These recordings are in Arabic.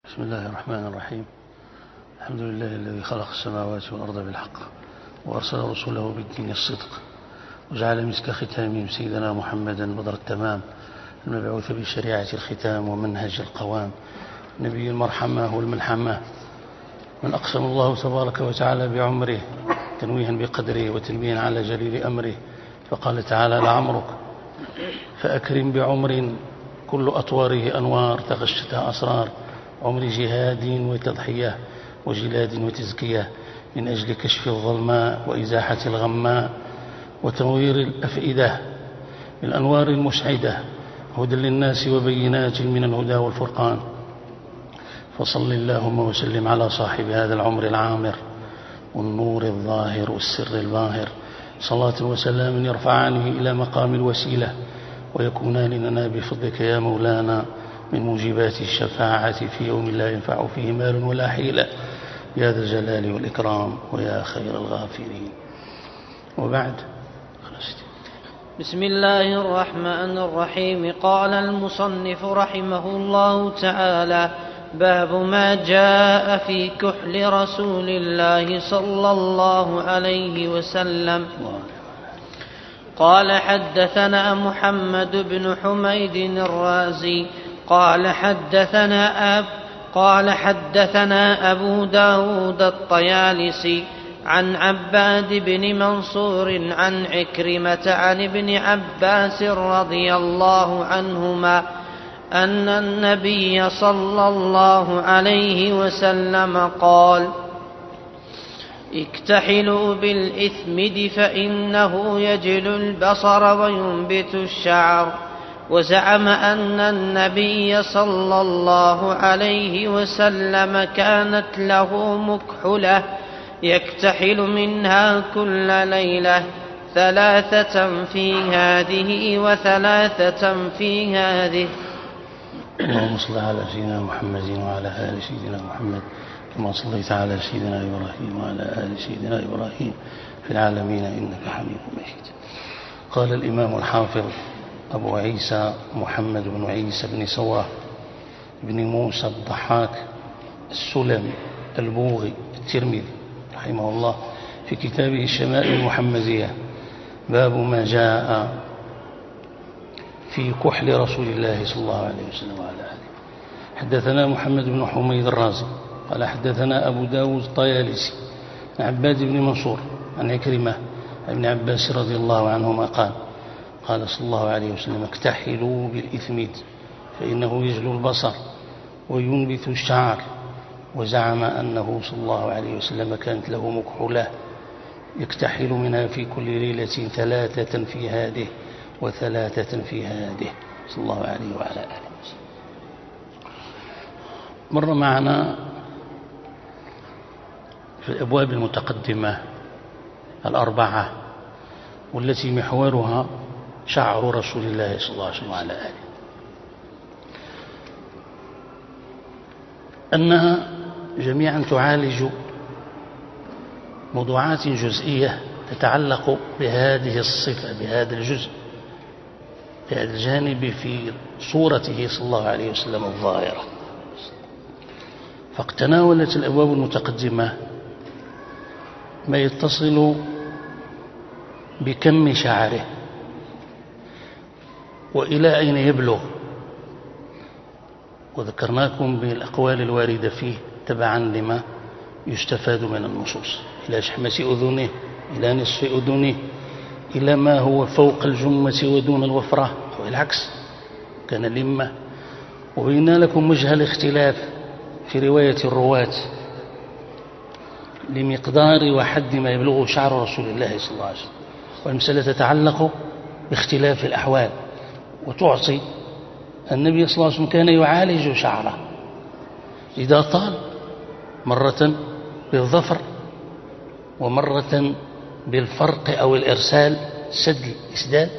بسم الله الرحمن الرحيم. الحمد لله الذي خلق السماوات والأرض بالحق وأرسل رسوله بالدين الصدق وجعل مسك ختامهم سيدنا محمدا بدر التمام المبعوث بشريعة الختام ومنهج القوام نبي المرحمة والملحمة من أقسم الله تبارك وتعالى بعمره تنويها بقدره وتنبيها على جليل أمره، فقال تعالى: لعمرك فأكرم بعمر كل أطواره أنوار تغشتها أسرار عمر جهاد وتضحية وجلاد وتزكية من أجل كشف الظلماء وإزاحة الغماء وتنوير الأفئدة بالأنوار المسعدة هدى للناس وبينات من الهدى والفرقان. فصل اللهم وسلم على صاحب هذا العمر العامر والنور الظاهر والسر الباهر، صلاة وسلام يرفعانه إلى مقام الوسيلة ويكونان لنا بفضلك يا مولانا من موجبات الشفاعة في يوم لا ينفع فيه مال ولا حيلة يا ذا الجلال والإكرام ويا خير الغافرين. وبعد. بسم الله الرحمن الرحيم. قال المصنف رحمه الله تعالى: باب ما جاء في كحل رسول الله صلى الله عليه وسلم. قال: حدثنا محمد بن حميد الرازي قال حدثنا أبو داود الطيالسي عن عباد بن منصور عن عكرمة عن ابن عباس رضي الله عنهما أن النبي صلى الله عليه وسلم قال: اكتحلوا بالإثمد فإنه يجل البصر وينبت الشعر. وزعم أن النبي صلى الله عليه وسلم كانت له مكحلة يكتحل منها كل ليلة 3 في هذه و3 في هذه. اللهم صل على سيدنا محمد وعلى آل سيدنا محمد كما صليت على سيدنا إبراهيم وعلى آل سيدنا إبراهيم في العالمين إنك حميد مجيد. قال الإمام الحافظ أبو عيسى محمد بن عيسى بن سواه بن موسى الضحاك السلمي البوغي الترمذي رحمه الله في كتابه الشمائل المحمدية: باب ما جاء في كحل رسول الله صلى الله عليه وسلم وعلى آله. حدثنا محمد بن حميد الرازي قال: حدثنا أبو داود الطيالسي عن عباد بن منصور عن عكرمة عن ابن عباس رضي الله عنهما قال صلى الله عليه وسلم: اكتحلوا بالإثمد فإنه يجلو البصر وينبت الشعر. وزعم أنه صلى الله عليه وسلم كانت له مكحلة يكتحل منها في كل ليلة 3 في هذه و3 في هذه صلى الله عليه وعلى آله وسلم. مر معنا في الأبواب المتقدمة 4 والتي محورها شعر رسول الله صلى الله عليه وسلم وعلى آله، أنها جميعا تعالج موضوعات جزئية تتعلق بهذه الصفة بهذا الجزء بهذا الجانب في صورته صلى الله عليه وسلم الظاهرة. فاقتناولت الأبواب المتقدمة ما يتصل بكم شعره وإلى أين يبلغ، وذكرناكم بالأقوال الواردة فيه تبعا لما يستفاد من النصوص: إلى شحمة أذنه، إلى نصف أذنه، إلى ما هو فوق الجمة ودون الوفرة والعكس كان لمة. وبينا لكم وجه الاختلاف في رواية الرواة لمقدار وحد ما يبلغه شعر رسول الله صلى الله عليه وسلم، والمسألة تتعلق باختلاف الأحوال وتعطي النبي صلى الله عليه وسلم كان يعالج شعره إذا طال مرة بالظفر ومرة بالفرق أو الإرسال سد الإسدال،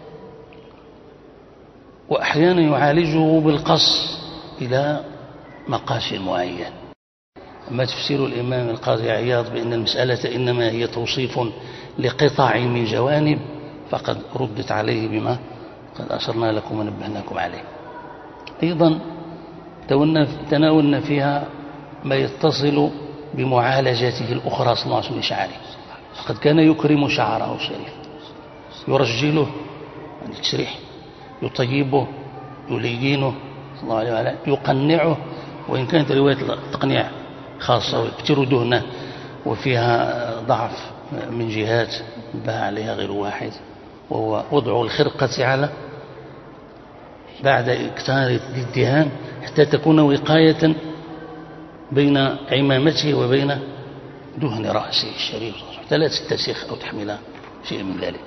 وأحيانا يعالجه بالقص إلى مقاس معين. أما تفسير الإمام القاضي عياض بأن المسألة إنما هي توصيف لقطع من جوانب فقد ردت عليه بما قد أشرنا لكم ونبهناكم عليه. أيضا تناولنا فيها ما يتصل بمعالجته الأخرى صلى الله عليه وسلم لشعره. فقد كان يكرم شعره الشريف، يرجله يعني التشريح، يطيبه، يلينه صلى الله عليه وسلم، يقنعه، وإن كانت رواية التقنيع خاصة ويكتر دهنه وفيها ضعف من جهات انبه عليها غير واحد، وهو وضع الخرقة على بعد إكثار الدهان حتى تكون وقاية بين عمامته وبين دهن رأسه الشريف حتى لا تستسيخ أو تحمل شيء من ذلك.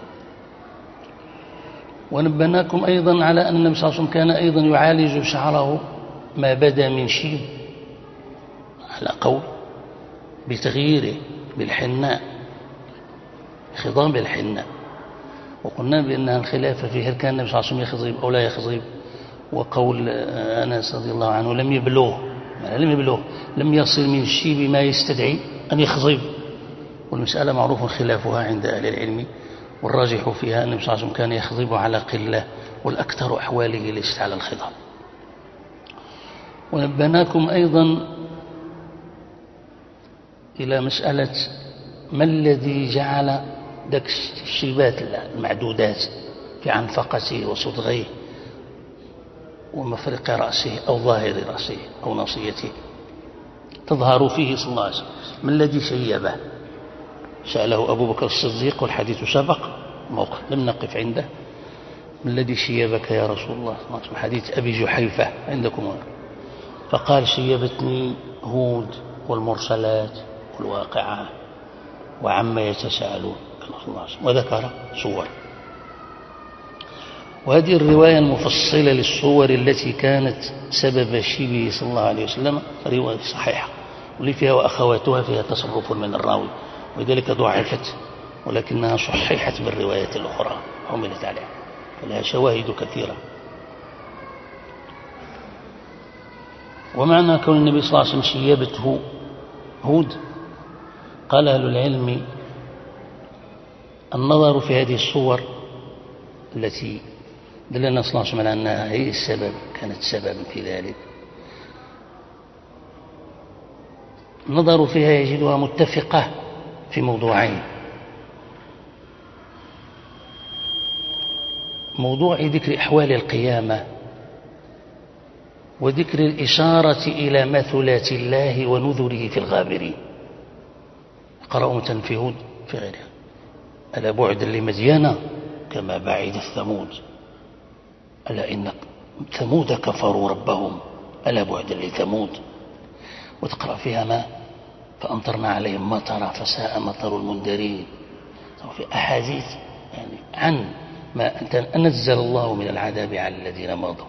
ونبهناكم أيضا على أن النبي صلى الله عليه وسلم كان أيضا يعالج شعره ما بدا من شيب على قول بتغييره بالحناء، خضام بالحناء. وقلنا بأنها الخلافة في هل كان النبي صلى الله عليه وسلم يخضب أو لا يخضب، وقول أنس رضي الله عنه لم يبلغ لم يصل من الشيب ما يستدعي أن يخضب. والمسألة معروف خلافها عند أهل العلم، والراجح فيها أن النبي صلى الله عليه وسلم كان يخضب على قلة، والأكثر أحواله ليست على الخضاب. ونبهناكم أيضا إلى مسألة ما الذي جعل ذاك الشيبات المعدودات في عنفقته وصدغيه ومفرق رأسه أو ظاهر رأسه أو ناصيته تظهر فيه صلى الله عليه وسلم، ما الذي شيبه؟ سأله أبو بكر الصديق والحديث سبق موقف لم نقف عنده، ما الذي شيبك يا رسول الله؟ حديث أبي جحيفة عندكم هنا. فقال شيبتني هود والمرسلات والواقعة وعما يتساءلون، وذكر صور. وهذه الرواية المفصلة للصور التي كانت سبب شيبه صلى الله عليه وسلم رواية صحيحة، واللي فيها وأخواتها فيها تصرف من الراوي، ولذلك ضعفت، ولكنها صحيحت بالرواية الأخرى عملت عليها، فلها شواهد كثيرة. ومعنى كون النبي صلى الله عليه وسلم شيبته هود، قال أهل العلم النظر في هذه الصور التي دلنا صلى الله عليه وسلم على أنها هي السبب، كانت سببا في ذلك، النظر فيها يجدها متفقة في موضوعين: موضوع ذكر أحوال القيامة، وذكر الإشارة إلى مثلات الله ونذره في الغابرين. قرأوا في هود في غيرها: ألا بعد لمدين كما بعد الثمود، ألا إن ثمود كفروا ربهم ألا بعد لثمود. وتقرأ فيها ما فأمطرنا عليهم مطرا فساء مطر المنذرين، في أحاديث يعني عن ما أنزل الله من العذاب على الذين مضوا.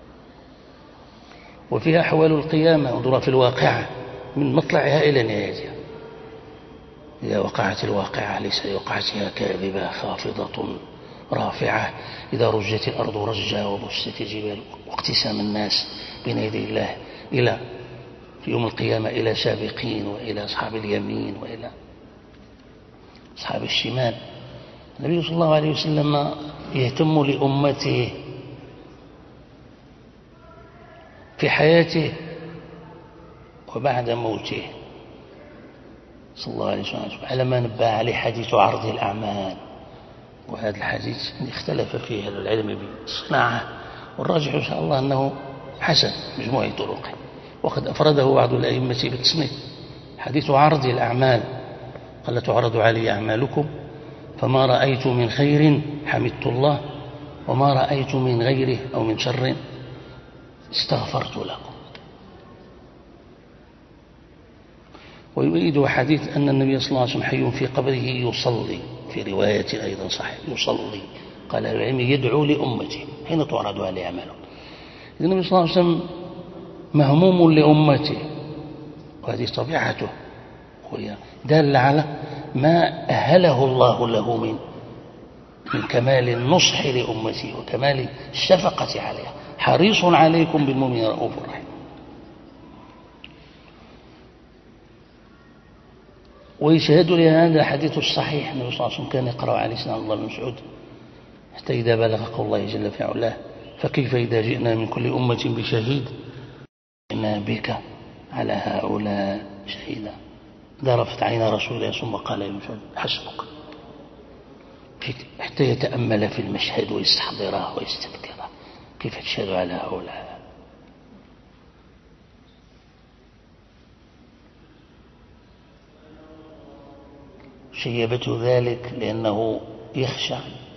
وفيها أحوال القيامة، انظروا في الواقعة من مطلعها إلى نهايتها: إذا وقعت الواقعة ليس لوقعتها كاذبة خافضة رافعة، إذا رجت الأرض رجا وبست الجبال، واقتسام الناس بين يدي الله إلى في يوم القيامة إلى سابقين وإلى أصحاب اليمين وإلى أصحاب الشمال. النبي صلى الله عليه وسلم يهتم لأمته في حياته وبعد موته صلى الله عليه وسلم، على ما نبه عليه حديث عرض الأعمال. وهذا الحديث اختلف فيه أهل العلم بالصناعة، والراجح إن شاء الله أنه حسن مجموع طرقه، وقد أفرده بعض الأئمة بالتصنيف. حديث عرض الأعمال: قال تعرض علي أعمالكم فما رأيت من خير حمدت الله، وما رأيت من غيره أو من شر استغفرت لكم. ويؤيد حديث أن النبي صلى الله عليه وسلم حي في قبره يصلي، في رواية أيضا صحيح يصلي. قال العلم يدعو لأمته حين تعرض عليه أعماله. النبي صلى الله عليه وسلم مهموم لأمته، وهذه طبيعته، وهي دالة على ما أهله الله له من كمال النصح لأمته وكمال الشفقة عليها. حريص عليكم بالمؤمنين رؤوف رحيم. ويشهد لهذا حديث الصحيح: النبي صلى الله عليه وسلم كان يقرأ عليه سيدنا عبد الله بن مسعود حتى إذا بلغ قول الله جل في علاه: فكيف إذا جئنا من كل أمة بشهيد إنا بك على هؤلاء شهيدا. ذرفت عين رسول الله ثم قال يا حسبك، حتى يتأمل في المشهد ويستحضره ويستذكره كيف تشهد على هؤلاء. شيبته ذلك لأنه يخشى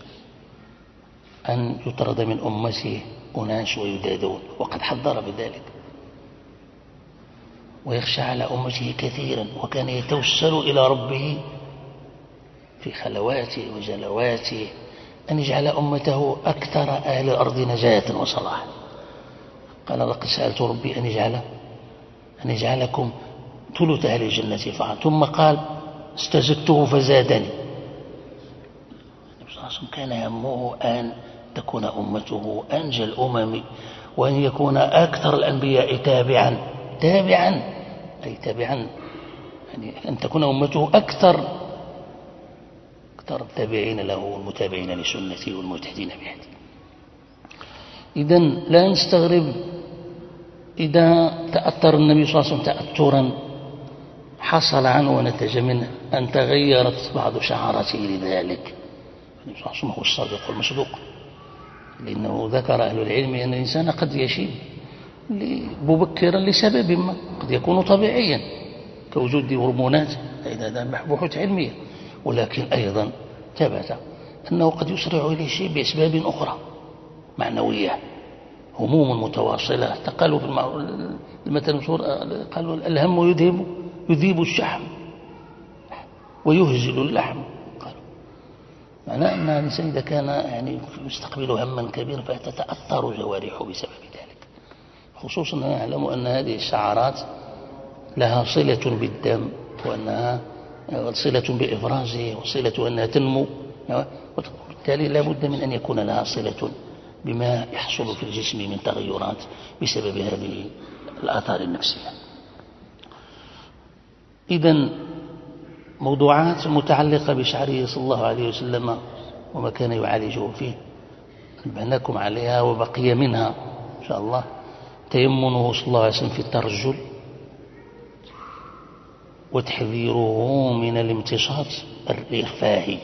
أن يطرد من أمته أناس ويدادون، وقد حذر بذلك، ويخشى على أمته كثيرا، وكان يتوسل إلى ربه في خلواته وجلواته أن يجعل أمته أكثر أهل الأرض نجاة وصلاحا. قال لقد سألت ربي أن يجعلكم ثلث أهل الجنة فعلا، ثم قال استزدته فزادني. كان همه أن تكون أمته أنجى الأمم، وأن يكون أكثر الأنبياء تابعا أي تابعا، يعني أن تكون أمته أكثر التابعين له والمتابعين لسنته والمجتهدين بهديه. إذن لا نستغرب إذا تأثر النبي صلى الله عليه وسلم تأثرا حصل عنه ونتج منه أن تغيرت بعض شعاراته لذلك. النبي صلى الله عليه وسلم هو الصادق والمصدوق، لأنه ذكر أهل العلم أن الإنسان قد يشيب مبكرا لسبب ما، قد يكون طبيعيا كوجود هرمونات، هذا بحوث علمية، ولكن أيضا ثبت أنه قد يسرع إليه شيء بأسباب أخرى معنوية، هموم متواصلة. قالوا في المثل قالوا الهم يذيب الشحم ويهزل اللحم. قالوا معناه أن الإنسان إذا كان يعني يستقبل هما كبيرا فتتأثر جوارحه بسبب ذلك، خصوصا نعلم أن هذه الشعارات لها صلة بالدم، وأنها صلة بإفرازه، وصلة أنها تنمو، وبالتالي لا بد من أن يكون لها صلة بما يحصل في الجسم من تغيرات بسبب هذه الآثار النفسية. إذن موضوعات متعلقة بشعره صلى الله عليه وسلم وما كان يعالجه فيه نبهناكم عليها، وبقي منها إن شاء الله تيمنه صلى الله عليه وسلم في الترجل، وتحذيره من الامتصاص الإخفاهي.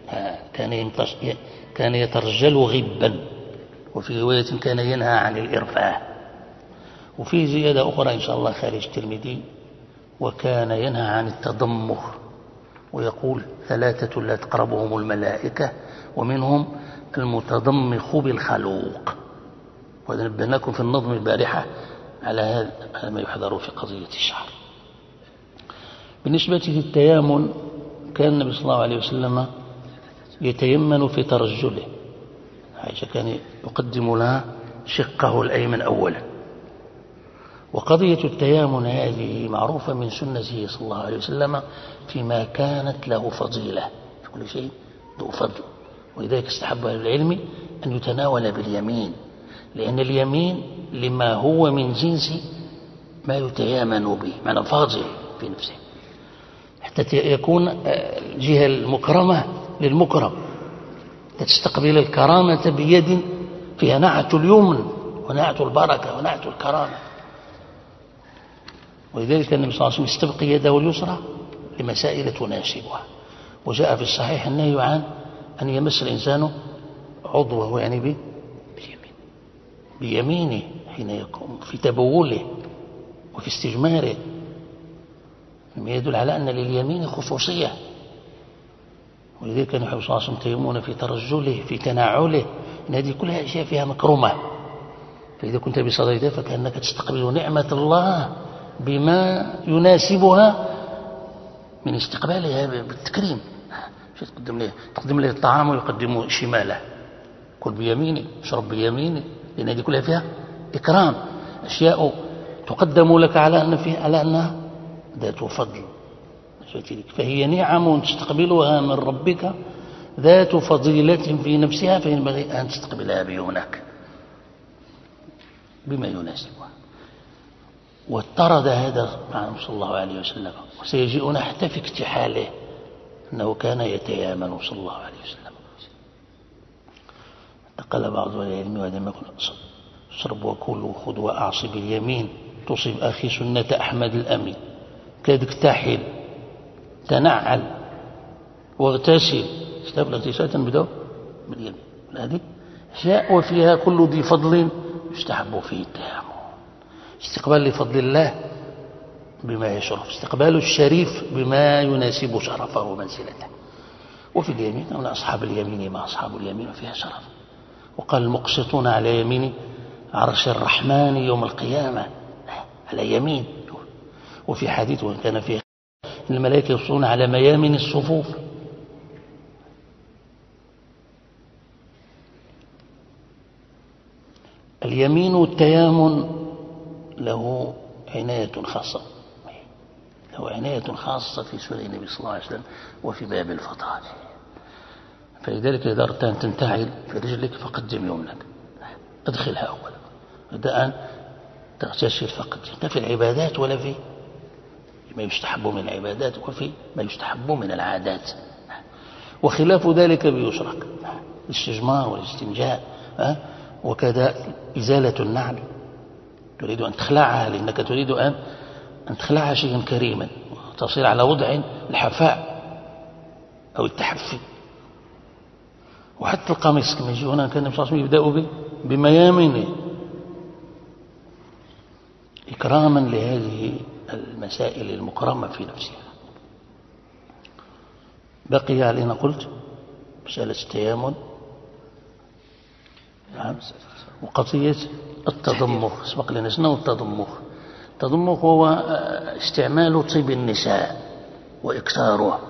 كان يترجل غبا، وفي رواية كان ينهى عن الإرفاه، وفي زيادة أخرى إن شاء الله خارج الترمذي، وكان ينهى عن التضمخ، ويقول 3 لا تقربهم الملائكة، ومنهم المتضمخ بالخلوق. وإذا نبهناكم في النظم البارحة على هذا ما يحذر في قضية الشعر. بالنسبة للتيامن كان النبي صلى الله عليه وسلم يتيمن في ترجله. عائشة كان يقدم لها شقه الأيمن أولا. وقضية التيامن هذه معروفة من سنته صلى الله عليه وسلم فيما كانت له فضيلة، في كل شيء ذو فضل، ولذلك استحب أهل العلم أن يتناول باليمين، لأن اليمين لما هو من جنس ما يتيامن به، معنى فاضل في نفسه، حتى يكون الجهة المكرمة للمكرم، تستقبل الكرامة بيد فيها نعت اليمن ونعت البركة ونعت الكرامة. ولذلك النبي صلى الله عليه وسلم يستبقي يده اليسرى لمسائل تناسبها. وجاء في الصحيح النهي عن أن يمس الإنسان عضوه، يعني بيمينه حين يكون في تبوله وفي استجماره، مما يدل على أن لليمين خصوصية. ولذلك كان النبي صلى الله عليه وسلم تيمون في ترجله في تناعله، إن هذه كلها أشياء فيها مكرمة. فإذا كنت بصدده فكأنك تستقبل نعمة الله بما يناسبها من استقبالها بالتكريم. تقدم له الطعام ويقدم شماله، كل بيمينه، اشرب بيمينه، لأن هذه كلها فيها إكرام، أشياء تقدم لك على أنها ذات فضل، فهي نعم تستقبلها من ربك ذات فضيلة في نفسها، فينبغي أن تستقبلها بيمنك بما يناسبها. واضطرد هذا عنه صلى الله عليه وسلم، وسيجيئنا حتى في اكتحاله أنه كان يتيامن صلى الله عليه وسلم. انتقل بعض العلم وهذا ما يقول اشرب وكل وخذ وأعصي باليمين، تصيب أخي سنة أحمد الأمين كادك تحل تنعل واغتسل كتاب الاغتسال تنبدأ باليمين هذه أشياء وفيها كل ذي فضل يستحب فيه التيامن. استقبال لفضل الله بما يشرف، استقبال الشريف بما يناسب شرفه ومنزلته. وفي اليمين أن أصحاب اليمين ما أصحاب اليمين فيها شرف. وقال المقسطون على يمين عرش الرحمن يوم القيامة على يمين. وفي حديث وإن كان فيه الملائكة يصلون على ميامن الصفوف. اليمين والتيامن له عناية خاصة، له عناية خاصة في سنة النبي صلى الله عليه وسلم وفي باب الفضائل. فلذلك إذا أردت أن تنتعل في رجلك فقدم يمنك، أدخلها أولا، إذا أن تغتسل فقدم. في العبادات ولا في ما يستحب من العبادات وفي ما يستحب من العادات. وخلاف ذلك بيشرك الاستجمار والاستنجاء، وكذا إزالة النعل، تريد أن تخلعها لأنك تريد أن تخلعها شيئا كريما تصير على وضع الحفاء أو التحفي. وحتى القميص كما يجي هنا كان النبي صلى الله عليه وسلم يبدأ بميامنه إكراما لهذه المسائل المكرمة في نفسها. بقي علينا قلت مسألة التيامن وقضية التضمخ. سبق لنا شنو التضمخ؟ التضمخ هو استعمال طيب النساء وإكثاره.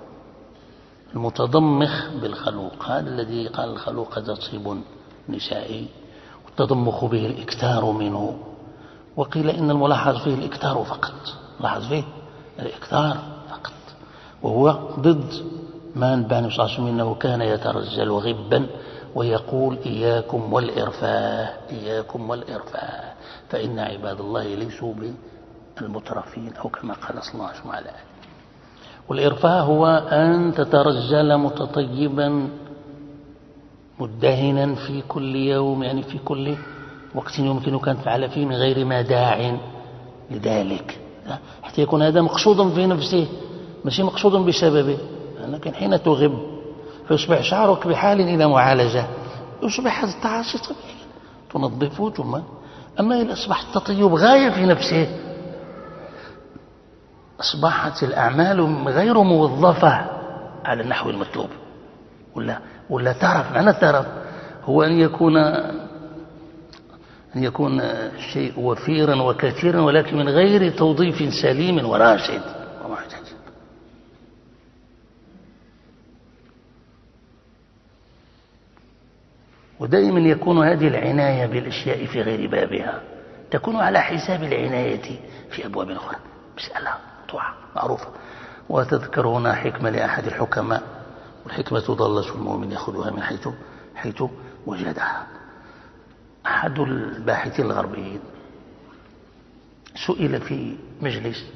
المتضمخ بالخلوق هذا الذي قال الخلوق هذا طيب نسائي، والتضمخ به الإكثار منه. وقيل إن الملاحظ فيه الإكثار فقط، لاحظ فيه الإكثار فقط، وهو ضد ما نبه النبي صلى الله عليه وسلم إنه كان يترجل غبا ويقول إياكم والإرفاه، إياكم والإرفاه، فإن عباد الله ليسوا بالمترفين، أو كما قال صلى الله عليه وسلم. والإرفاه هو أن تترجل متطيبا مدهنا في كل يوم، يعني في كل وقت يمكنك أن تفعل فيه من غير ما داع لذلك، حتى يكون هذا مقصودا في نفسه ماشي مقصودا بسببه. لكن حين تغب فيصبح شعرك بحال إلى معالجة، يصبح هذا التعاصي طبيعي تنظفه ثم. أما إذا أصبح التطيب غاية في نفسه، أصبحت الأعمال غير موظفة على النحو المطلوب. ولا تعرف معنى الترف هو أن يكون الشيء وفيرا وكثيرا ولكن من غير توظيف سليم وراشد ومعتدل. ودائما يكون هذه العناية بالأشياء في غير بابها تكون على حساب العناية في أبواب أخرى. مسألة معروفة. وتذكر هنا حكمة لأحد الحكماء، والحكمة ضالة المؤمن يأخذها من حيث وجدها. أحد الباحثين الغربيين سئل في مجلس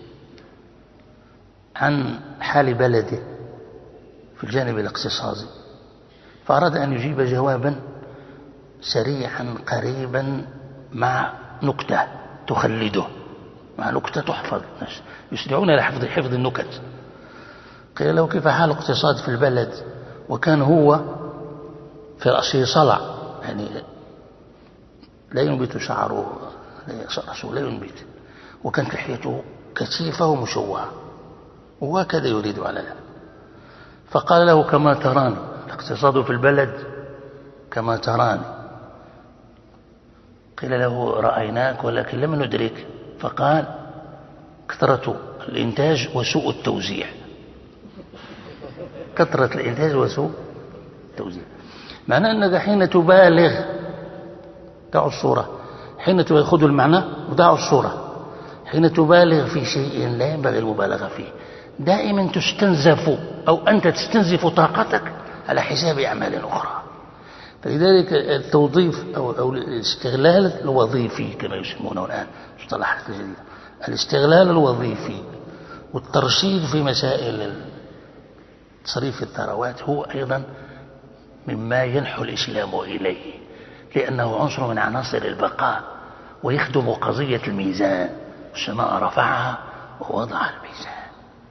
عن حال بلده في الجانب الاقتصادي، فأراد أن يجيب جوابا سريعا قريبا مع نكتة تخلده، مع نكتة تحفظ، يسرعون إلى حفظ النكت. قيل له كيف حال الاقتصاد في البلد؟ وكان هو في رأسه صلع، يعني لا ينبت شعره، رأسه لا ينبت، وكانت لحيته كثيفة ومشوهة، وهكذا يريد على ذلك. فقال له كما تراني الاقتصاد في البلد كما تراني. قيل له رأيناك ولكن لم ندرك. فقال كثرة الإنتاج وسوء التوزيع. كثرة الإنتاج وسوء التوزيع معناه أنك حين تبالغ، دعوا الصورة، حين تأخذ المعنى ودعوا الصورة، حين تبالغ في شيء لا ينبغي المبالغة فيه دائما تستنزف أو أنت تستنزف طاقتك على حساب أعمال أخرى. فلذلك التوظيف أو الاستغلال الوظيفي كما يسمونه الآن مصطلحات جديدة، الاستغلال الوظيفي والترشيد في مسائل تصريف الثروات هو أيضا مما ينحو الإسلام إليه، لأنه عنصر من عناصر البقاء ويخدم قضية الميزان. السماء رفعها ووضع الميزان.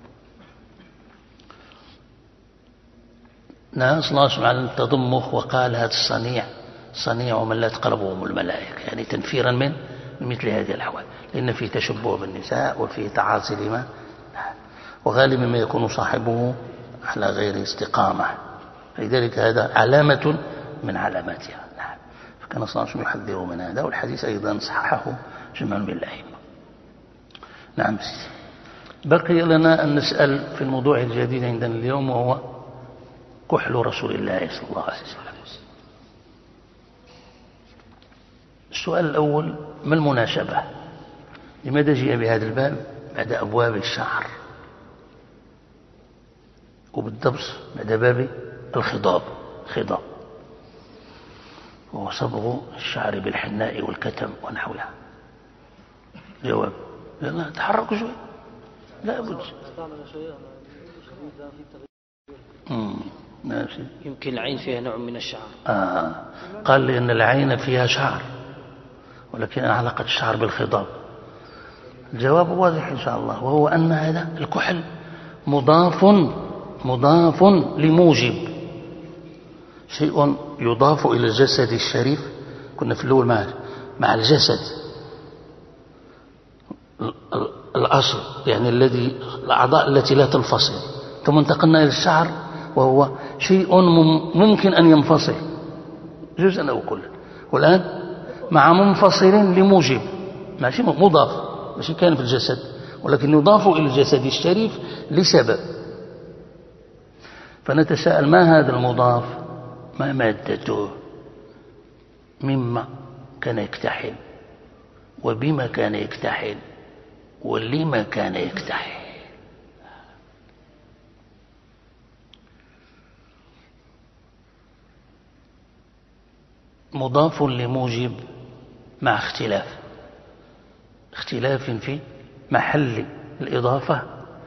نهى صلى الله عليه وسلم عن التضمخ وقال هذا الصنيع صنيع من لا تقربهم الملائكة، يعني تنفيرا من مثل هذه الأحوال، لأن فيه تشبه بالنساء وفيه تعاصي لما، وغالبا ما يكون صاحبه على غير استقامة، لذلك هذا علامة من علاماتها. فكان صلى الله عليه وسلم يحذر من هذا، والحديث أيضا صححه جمع من الأئمة. نعم سيدي. بقي لنا أن نسأل في الموضوع الجديد عندنا اليوم، وهو كحل رسول الله صلى الله عليه وسلم. السؤال الأول: ما المناسبة؟ لماذا جاء بهذا الباب بعد أبواب الشعر، وبالضبط بعد باب الخضاب؟ وهو صبغ الشعر بالحناء والكتم ونحوها. جواب: لا تحركوا شوي، لا بد. يمكن العين فيها نوع من الشعر. قال لأن العين فيها شعر، ولكن علاقة الشعر بالخضاب. الجواب واضح إن شاء الله، وهو أن هذا الكحل مضاف لموجب، شيء يضاف إلى الجسد الشريف. كنا في الأول مع الجسد الأصل، يعني الأعضاء التي لا تنفصل، ثم انتقلنا إلى الشعر وهو شيء ممكن أن ينفصل جزءا أو كلا، والآن مع منفصل لموجب، ماشي مضاف، ماشي كان في الجسد، ولكن يضاف إلى الجسد الشريف لسبب. فنتساءل: ما هذا المضاف؟ ما مادته؟ مما كان يكتحل، وبما كان يكتحل، ولما كان يكتحل. مضاف لموجب مع اختلاف في محل الإضافة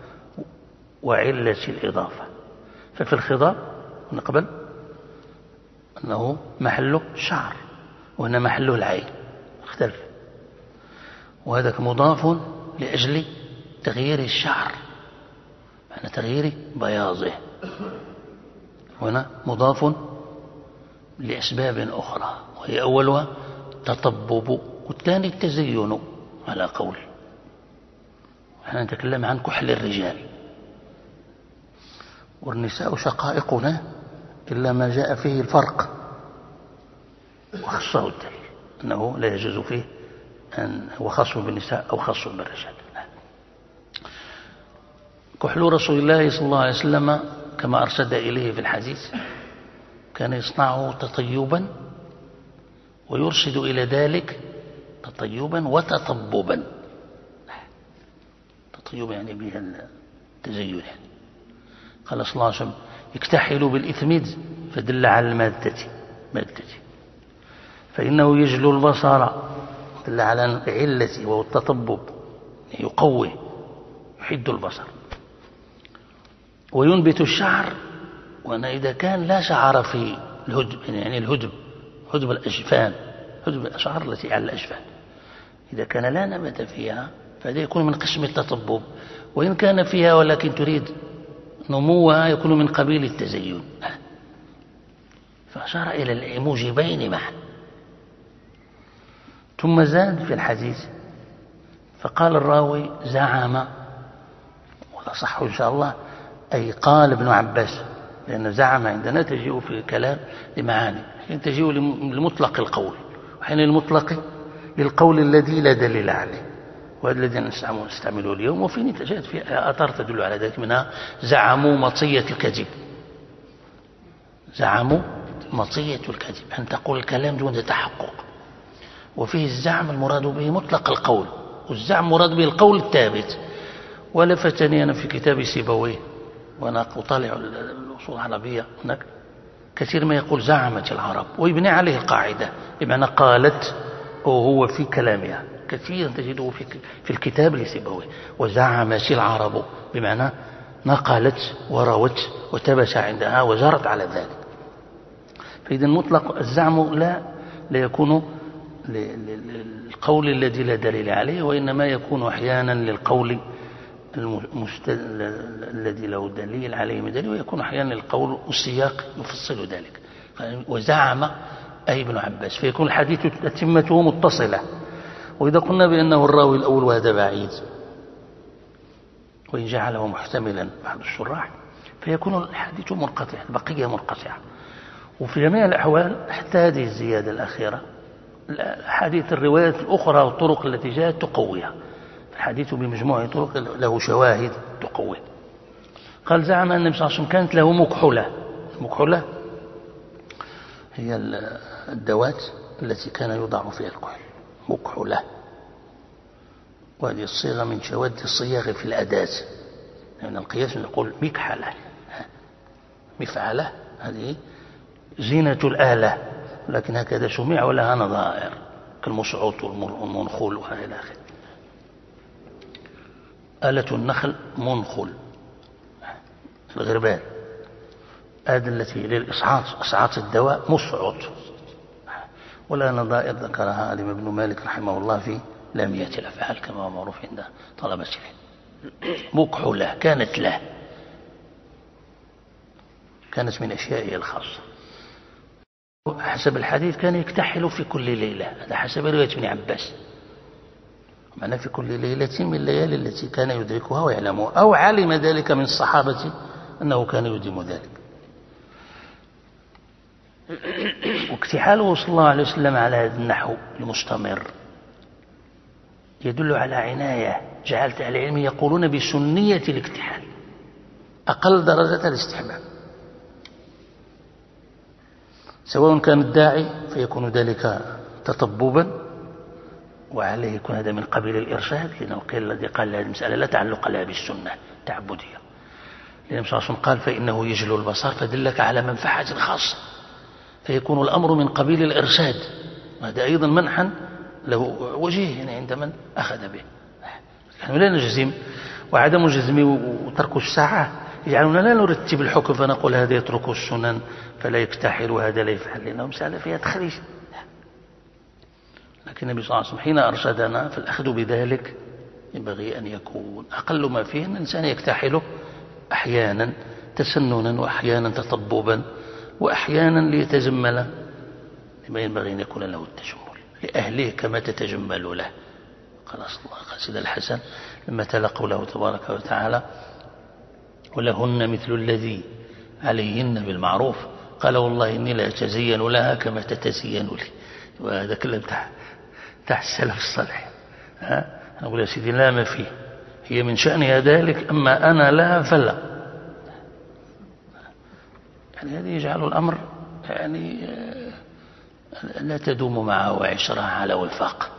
وعلة الإضافة. ففي الخضاب نقبل أنه محله الشعر، وهنا محله العين، اختلف. وهذا مضاف لأجل تغيير الشعر، معنى تغيير بياضه. هنا مضاف لأسباب أخرى، وهي أولها تطبب، والثاني التزين على قول. نحن نتكلم عن كحل الرجال، والنساء شقائقنا إلا ما جاء فيه الفرق وخصه الدليل أنه لا يجوز فيه أن هو خاص بالنساء أو خاص بالرجال. كحل رسول الله صلى الله عليه وسلم كما أرشد إليه في الحديث كان يصنعه تطيبا، ويرشد إلى ذلك تطيبا وتطببا. تطيب يعني بها التزين، يعني قال صلى الله عليه وسلم: يكتحل بالإثمد، فدل على المادة فإنه يجلو البصر، دل على علته وهو التطبب، يقوي يحد البصر. وينبت الشعر، وأنا إذا كان لا شعر في الهدب، يعني الهدب الأجفان، هدب الأشعار التي على الأجفان، إذا كان لا نبت فيها فهذا يكون من قسم التطبب، وإن كان فيها ولكن تريد نموها يكون من قبيل التزين. فأشار إلى الموجبين معا. ثم زاد في الحديث فقال الراوي: زعم، والأصح إن شاء الله أي قال ابن عباس، لأن زعم عندنا تجيء في الكلام لمعاني، حين تجيء لمطلق القول، وحين المطلق للقول الذي لا دليل عليه، وهذا الذي نستعمله اليوم. وفي نتاجات في آثار تدل على ذلك، منها زعموا مطية الكذب. زعموا مطية الكذب، أن تقول الكلام دون تحقق. وفيه الزعم المراد به مطلق القول، والزعم مراد به القول الثابت. ولفتني أنا في كتاب سيبويه وأنا أطالع الأصول العربية، هناك كثير ما يقول زعمت العرب، ويبني عليه القاعدة بمعنى قالت، وهو في كلامها كثيرا تجده في الكتاب لسيبويه: وزعمت العرب، بمعنى نقلت وروت وتبس عندها وجرت على ذلك. فإذا مطلق الزعم لا يكون للقول الذي لا دليل عليه، وإنما يكون أحيانا للقول الذي له دليل عليه من دليل، ويكون أحيانا للقول والسياق يفصل ذلك. وزعم أي ابن عباس، فيكون الحديث تتمته متصلة. وإذا قلنا بأنه الراوي الأول وهذا بعيد، وإن جعله محتملا بعض الشراح، فيكون الحديث منقطع، البقية منقطعة. وفي جميع الأحوال حتى هذه الزيادة الأخيرة، الحديث الروايات الأخرى والطرق التي جاءت تقويها. الحديث بمجموعة طرق له شواهد تقويه. قال زعم أن النبي صلى الله عليه وسلم كانت له مكحلة. المكحلة هي الدوات التي كان يوضع فيها الكحل، مكحلة. وهذه الصيغة من شواذ الصياغ في الأداة، لأن القياس نقول مكحلة، مفعلة، هذه زينة الآلة، لكن هكذا سمع ولها نظائر كالمصعوط والمنخول وإلى آخره. آلة النخل منخل، الغربان. آلة التي للإسعاط الدواء مصعوط، ولا نظائر ذكرها الإمام ابن مالك رحمه الله في لامية الأفعال كما هو معروف عند طلبة العلم. مكحلة كانت له، كانت من أشيائه الخاصة. حسب الحديث كان يكتحل في كل ليلة، هذا حسب رواية ابن عباس، معنى في كل ليلة من الليالي التي كان يدركها ويعلمها، أو علم ذلك من الصحابة أنه كان يديم ذلك. واكتحاله صلى الله عليه وسلم على هذا النحو المستمر يدل على عناية. جعلت أهل العلم يقولون بسنية الاكتحال، أقل درجة الاستحباب، سواء كان الداعي فيكون ذلك تطببا، وعليه يكون هذا من قبيل الإرشاد، لأنه قيل الذي قال هذه المسألة لا تعلق لها بالسنة تعبدية، لأن صلى الله عليه وسلم قال فإنه يجلو البصر، فدلك على منفعة خاصة، فيكون الأمر من قبيل الإرشاد. وهذا أيضا منحا له وجيه عند من أخذ به. نحن لا نجزم، وعدم الجزم وترك الساعة يجعلنا لا نرتب الحكم فنقول هذا يترك السنن فلا يكتحل وهذا لا يفعل، لأنه مسألة فيها تخريج. لكن النبي صلى الله عليه وسلم حين أرشدنا فالأخذ بذلك ينبغي أن يكون أقل ما فيه أن الإنسان يكتحله أحيانا تسننا، وأحيانا تطببا، وأحيانا ليتجمل، لما ينبغي أن يكون له التجمل لأهله كما تتجمل له. قال سيد الحسن لما تلا قوله تبارك وتعالى ولهن مثل الذي عليهن بالمعروف، قال والله إني لا أتزين لها كما تتزين لي. وهذا كلام تحت السلف الصالح. أقول يا سيدي لا ما فيه، هي من شأنها ذلك، أما أنا لا فلا. يعني هذا يجعل الأمر يعني لا تدوم معه عشرة على وفاق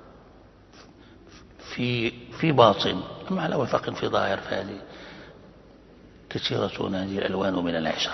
في باطن، أما على وفاق في ظاهر فهذه كثيرة هذه الألوان من العشرة.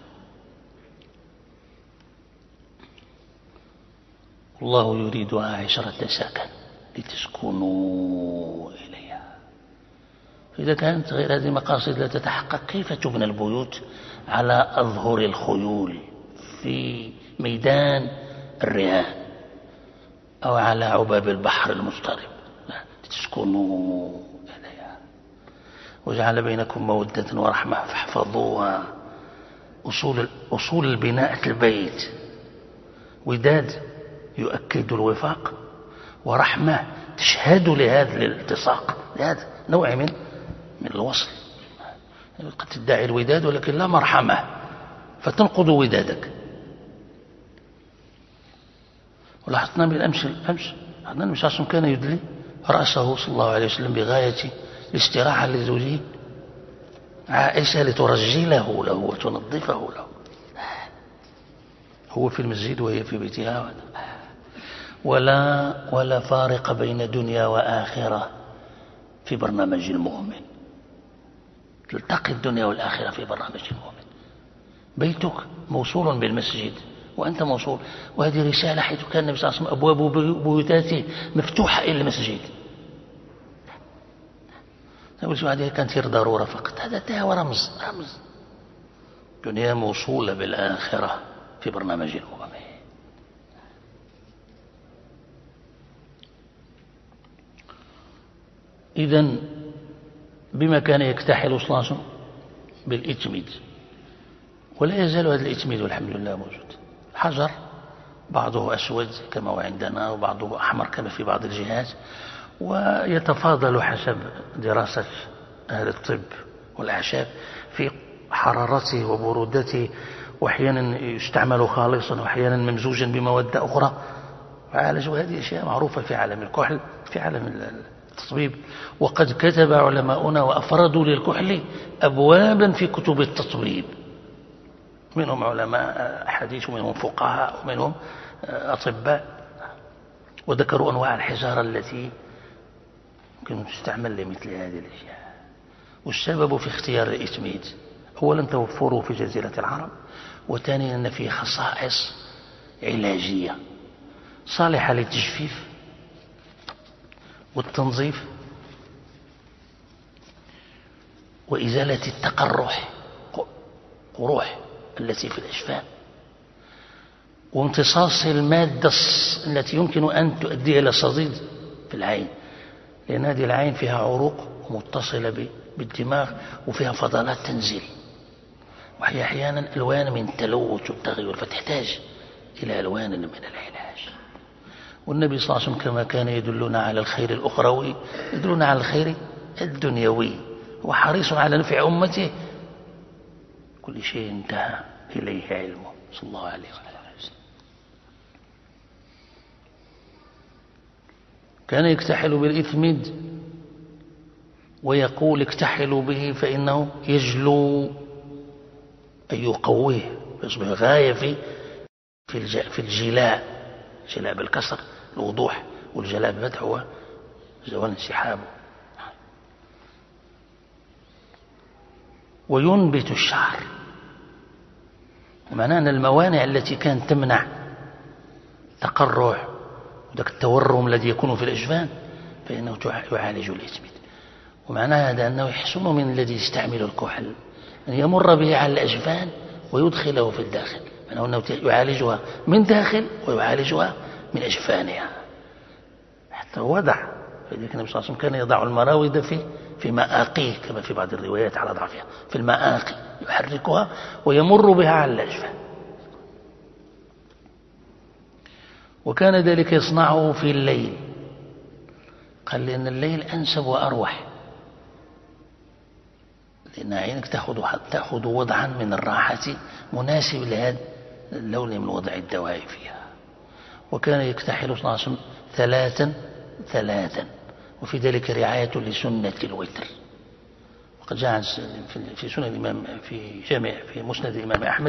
الله يريدها عشرة سكن لتسكنوا إليها. إذا كانت غير هذه المقاصد لا تتحقق، كيف تبنى البيوت على أظهر الخيول في ميدان الرهان أو على عباب البحر المضطرب؟ لا، لتسكنوا إليها وجعل بينكم مودة ورحمة فاحفظوها. أصول البناء البيت وداد يؤكد الوفاق، ورحمة تشهد لهذا الالتصاق، لهذا نوع من الوصل. قد تدعي الوداد ولكن لا مرحمة فتنقض ودادك. ولاحظنا بالأمس أن النبي صلى الله عليه وسلم كان يدلي رأسه صلى الله عليه وسلم بغاية الاستراحة لزوجه عائشة لترجله له وتنظفه له، هو في المسجد وهي في بيتها. ولا فارق بين دنيا وآخرة في برنامج المؤمن، تلتقي الدنيا والآخرة في برنامج المؤمن. بيتك موصول بالمسجد وأنت موصول، وهذه رسالة، حيث كان النبي صلى الله عليه وسلم أبواب بيوته مفتوحة إلى المسجد. نقول شو هذه كانت غير ضرورة فقط، هذا هو رمز دنيا موصولة بالآخرة في برنامج المؤمن. إذن بما كان يكتحل صلى الله عليه وسلم؟ بالإتميد، ولا يزال هذا الإتميد والحمد لله موجود. حجر بعضه أسود كما هو عندنا، وبعضه أحمر كما في بعض الجهات، ويتفاضل حسب دراسة أهل الطب والأعشاب في حرارته وبرودته، وأحيانا يستعمل خالصا وأحيانا ممزوجا بمواد أخرى. وعالجوا هذه أشياء معروفة في عالم الكحل، في عالم التطبيب. وقد كتب علماؤنا وأفردوا للكحل أبوابا في كتب التطبيب، منهم علماء حديث ومنهم فقهاء ومنهم أطباء، وذكروا أنواع الحجارة التي يمكن أن تستعمل لمثل هذه الأشياء. والسبب في اختيار الإتميد أولا توفره في جزيرة العرب، وثانيا أن فيه خصائص علاجية صالحة للتجفيف والتنظيف وإزالة التقرح قروح التي في الأجفان، وامتصاص المادة التي يمكن أن تؤدي إلى صديد في العين، لأن هذه العين فيها عروق ومتصلة بالدماغ وفيها فضلات تنزل، وهي أحيانا ألوان من تلوث والتغير، فتحتاج إلى ألوان من العلاج. والنبي صلى الله عليه وسلم كما كان يدلنا على الخير الأخروي يدلنا على الخير الدنيوي، وحريص على نفع أمته، كل شيء انتهى إليه علمه صلى الله عليه وسلم. كان يكتحل بالإثمد ويقول اكتحلوا به فإنه يجلو، أي يقويه، يصبح غاية في الجلاء، جلاء بالكسر الوضوح، والجلاء بالفتح هو زوال انسحابه. وينبت الشعر، ومعناه أن الموانع التي كانت تمنع تقرح وذاك التورم الذي يكون في الأجفان فإنه يعالج الإثمد. ومعناه هذا أنه يحسن من الذي يستعمل الكحل أن يمر به على الأجفان ويدخله في الداخل، معناه أنه يعالجها من داخل ويعالجها من أجفانها. حتى وضع فإذا النبي صلى الله عليه وسلم كان يضع المراود في مآقيه كما في بعض الروايات على ضعفها، في المآقي يحركها ويمر بها على الأجفان. وكان ذلك يصنعه في الليل، قال لأن الليل أنسب وأروح، لأن عينك تأخذ وضعا من الراحة مناسب لهذا اللون من وضع الدواء فيها. وكان يكتحل صلى الله عليه وسلم ثلاثا، وفي ذلك رعاية لسنة الوتر. وقد جاء في سنن الإمام في مسند الإمام أحمد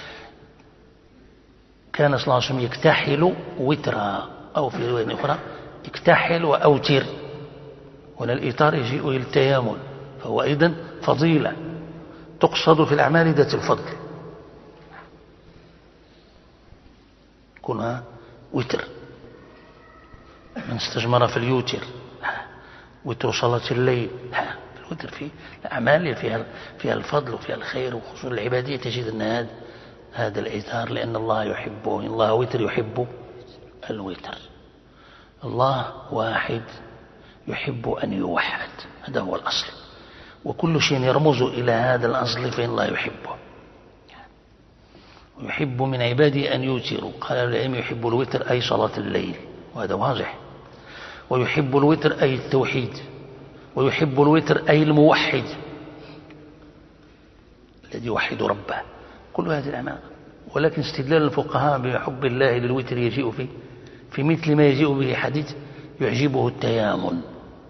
كان صلى الله عليه وسلم يكتحل وترا، أو في رواية أخرى يكتحل وأوتر، وهنا الإيتار يجيء للتيامن، فهو أيضا فضيلة تقصد في الأعمال ذات الفضل، كونها وتر. من استجمر فليوتر، وتر صلاة الليل، الوتر في الأعمال فيها الفضل وفيها الخير، وخصوصا العبادية تجد أن هذا الإيثار، لأن الله يحبه، إن الله وتر يحب الوتر. الله واحد يحب أن يوحد، هذا هو الأصل، وكل شيء يرمز إلى هذا الأصل فإن الله يحبه. ويحب من عباده أن يوتروا، قال العلم يحب الوتر أي صلاة الليل، وهذا واضح. ويحب الوتر أي التوحيد، ويحب الوتر أي الموحد الذي يوحد ربه، كل هذه الأعمال. ولكن استدلال الفقهاء بحب الله للوتر يجيء في مثل ما يجيء به حديث يعجبه التيامن.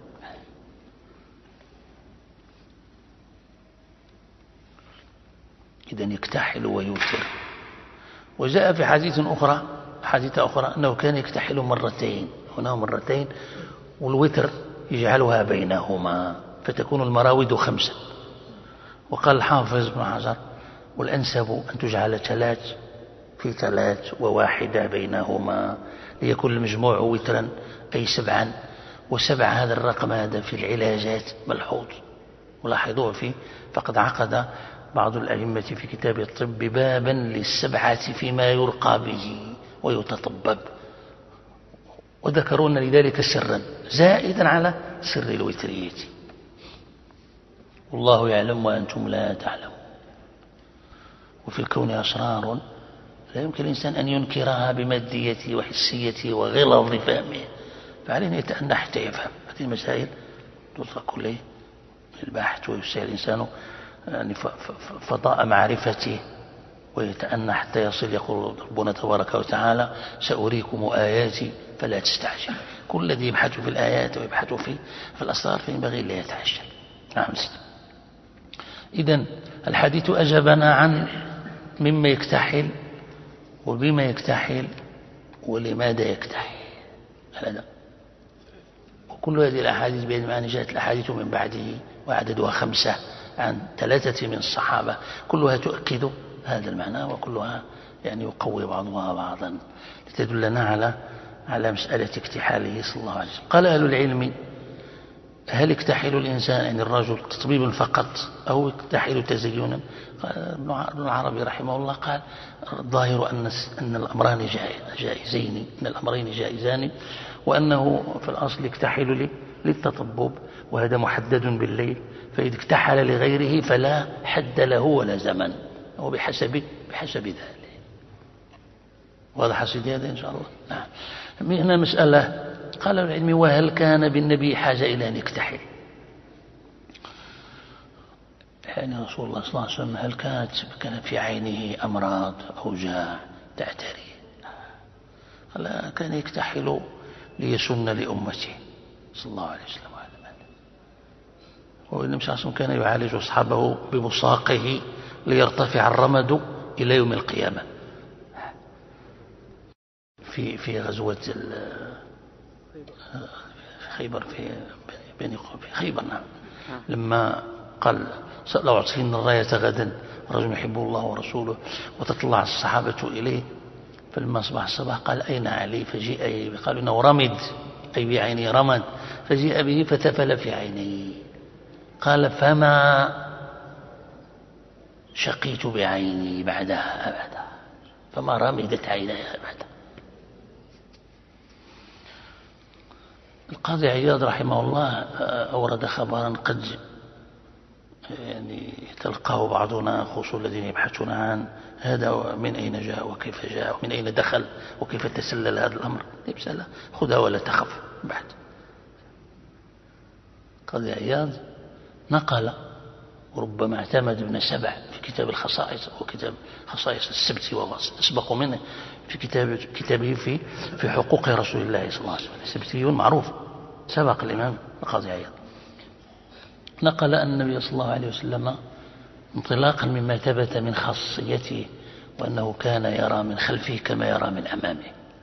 إذن يكتحل ويوتر. وجاء في حديث أخرى أنه كان يكتحل مرتين، هنا مرتين، والوتر يجعلها بينهما فتكون المراود 5. وقال الحافظ ابن حجر والأنسب أن تجعل 3 في 3 وواحدة بينهما ليكون المجموع وترا أي 7. و7 هذا الرقم هذا في العلاجات ملحوظ، ولاحظوه فيه. فقد عقد بعض الأئمة في كتاب الطب بابا للسبعة فيما يرقى به ويتطبب، وذكرون لذلك سرا زائدا على سر الوترية. والله يعلم وأنتم لا تعلمون. وفي الكون أسرار لا يمكن الإنسان أن ينكرها بماديته وحسيته وغلظ فهمه، فعليه أن يتأنى حتى يفهم. هذه المسائل تترك للباحث ويسعى الإنسان يعني فضاء معرفته ويتأنى حتى يصل. يقول ربنا تبارك وتعالى سأريكم آياتي فلا تستعجل. كل الذي يبحث في الآيات ويبحث في الأسرار فينبغي لا يتعجل. نعم. إذن الحديث أجبنا عن مما يكتحل وبما يكتحل ولماذا يكتحل. هذا وكل هذه الأحاديث بين معاني جاءت الأحاديث من بعده وعددها 5 عن 3 من الصحابة، كلها تؤكد هذا المعنى وكلها يعني يقوي بعضها بعضا لتدلنا على مسألة اكتحاله صلى الله عليه وسلم. قال أهل العلم هل يكتحل الإنسان يعني الرجل تطبيب فقط أو يكتحل تزينا؟ ابن العربي رحمه الله قال الظاهر أن الأمران جائزين، أن الأمرين جائزان، وأنه في الأصل يكتحل للتطبب وهذا محدد بالليل، فإذا اكتحل لغيره فلا حد له ولا زمن، هو بحسب ذلك. واضح سيدي هذا إن شاء الله. نعم. هنا مسألة قال العلم وهل كان بالنبي حاجة إلى أن يكتحل؟ يعني رسول الله صلى الله عليه وسلم هل كان في عينه أمراض أوجاع تعتري؟ قال كان يكتحل ليسن لأمته صلى الله عليه وسلم. والنبي صلى الله عليه وسلم كان يعالج أصحابه ببصاقه ليرتفع الرمد إلى يوم القيامة. في غزوة خيبر في خيبر. نعم. لما قال لو أعطينا الراية غدا رجل يحبه الله ورسوله وتطلع الصحابة إليه، فلما أصبح الصباح قال أين علي؟ فجيء به، قالوا إنه رمد أي بعينه رمد، فجيء به فتفل في عينيه. قال فما شقيت بعيني بعدها أبدا، فما رمدت عيني أبدا. القاضي عياض رحمه الله أورد خبرا قد يعني تلقاه بعضنا خصوصا الذين يبحثون عن هذا من أين جاء وكيف جاء ومن أين دخل وكيف تسلل هذا الأمر. يبسأل خذها ولا تخف. بعد قاضي عياض نقل وربما اعتمد ابن سبع في كتاب الخصائص وكتاب خصائص السبت وأسبق منه في كتابه في حقوق رسول الله صلى الله عليه وسلم. السبتي معروف سبق الإمام القاضي عياض. نقل أن النبي صلى الله عليه وسلم انطلاقا مما ثبت من خاصيته وأنه كان يرى من خلفه كما يرى من أمامه،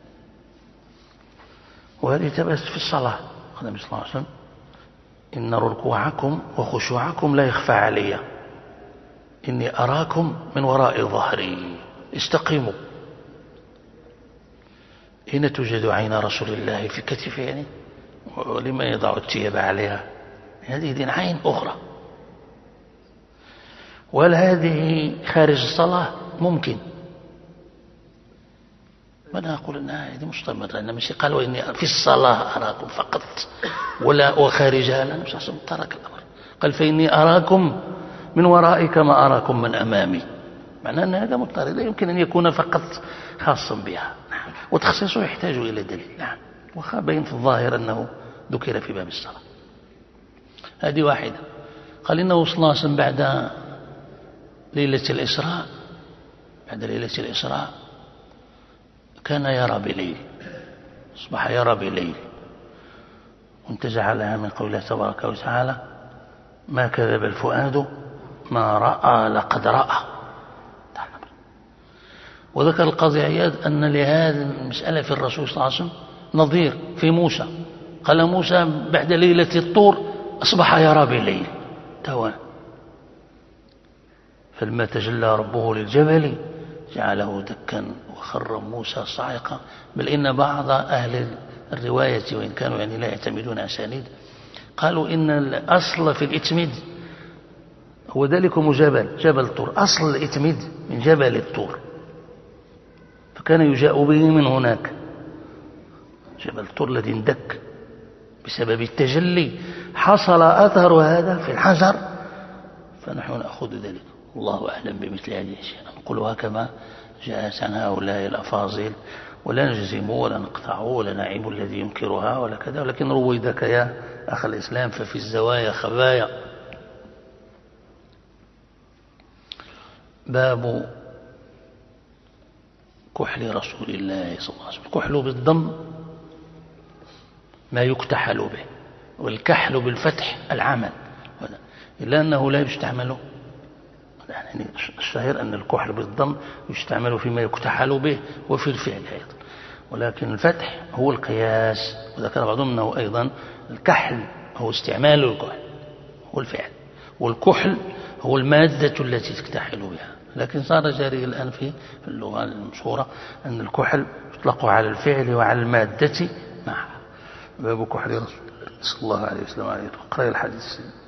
وهذه ثبتت في الصلاة. قال النبي صلى الله عليه وسلم إن ركوعكم وخشوعكم لا يخفى علي، إني أراكم من وراء ظهري، استقيموا. هنا توجد عين رسول الله في كتفه، يعني ولما يضع الثياب عليها، هذه دين عين أخرى. وهل هذه خارج الصلاة؟ ممكن. وأنا أقول أنها هذه مستمرة، أن مش قال وإني في الصلاة أراكم فقط ولا وخارجها، لا مش أحسن ترك الأمر. قال فإني أراكم من ورائي كما أراكم من أمامي، معناه أن هذا مضطرد، لا يمكن أن يكون فقط خاصا بها. وتخصيصه يحتاج إلى دليل. نعم. وخابين في الظاهر أنه ذكر في باب الصلاة. هذه واحدة. قال إنه صلى الله عليه وسلم بعد ليلة الإسراء كان يرى بليل، أصبح يرى بليل، وانتزع لها من قوله تبارك وتعالى ما كذب الفؤاد ما رأى لقد رأى. وذكر القاضي عياض أن لهذه المسألة في الرسول صلى الله عليه وسلم نظير في موسى. قال موسى بعد ليلة الطور أصبح يرى بليل توا، فلما تجلى ربه للجبل جعله دكا وخر موسى صاعقا. بل إن بعض أهل الرواية وإن كانوا يعني لا يعتمدون أسانيد قالوا إن الأصل في الإتميد هو ذلكم جبل طور، أصل الإتميد من جبل الطور، فكان يجاء به من هناك جبل طور الذي اندك بسبب التجلي حصل أثر هذا في الحجر، فنحن نأخذ ذلك. الله أعلم بمثل هذه الأشياء، نقولها كما جاءت عن هؤلاء الأفاضل، ولا نجزم ولا نقطع ولا نعيب الذي ينكرها ولا كذا، ولكن رويدك يا أخ الإسلام ففي الزوايا خبايا. باب كحل رسول الله صلى الله عليه وسلم. الكحل بالضم ما يكتحل به، والكحل بالفتح العمل، إلا أنه لا يستعمل، يعني الشهير أن الكحل بالضم يستعمل فيما يكتحل به وفي الفعل أيضا، ولكن الفتح هو القياس. وذكر بعضهم أنه أيضا الكحل هو استعمال الكحل هو الفعل، والكحل هو المادة التي تكتحل بها. لكن صار جاري الآن في اللغة المشهورة أن الكحل يطلق على الفعل وعلى المادة معها. باب كحل رسول الله صلى الله عليه وسلم عليه. اقرأ الحديث.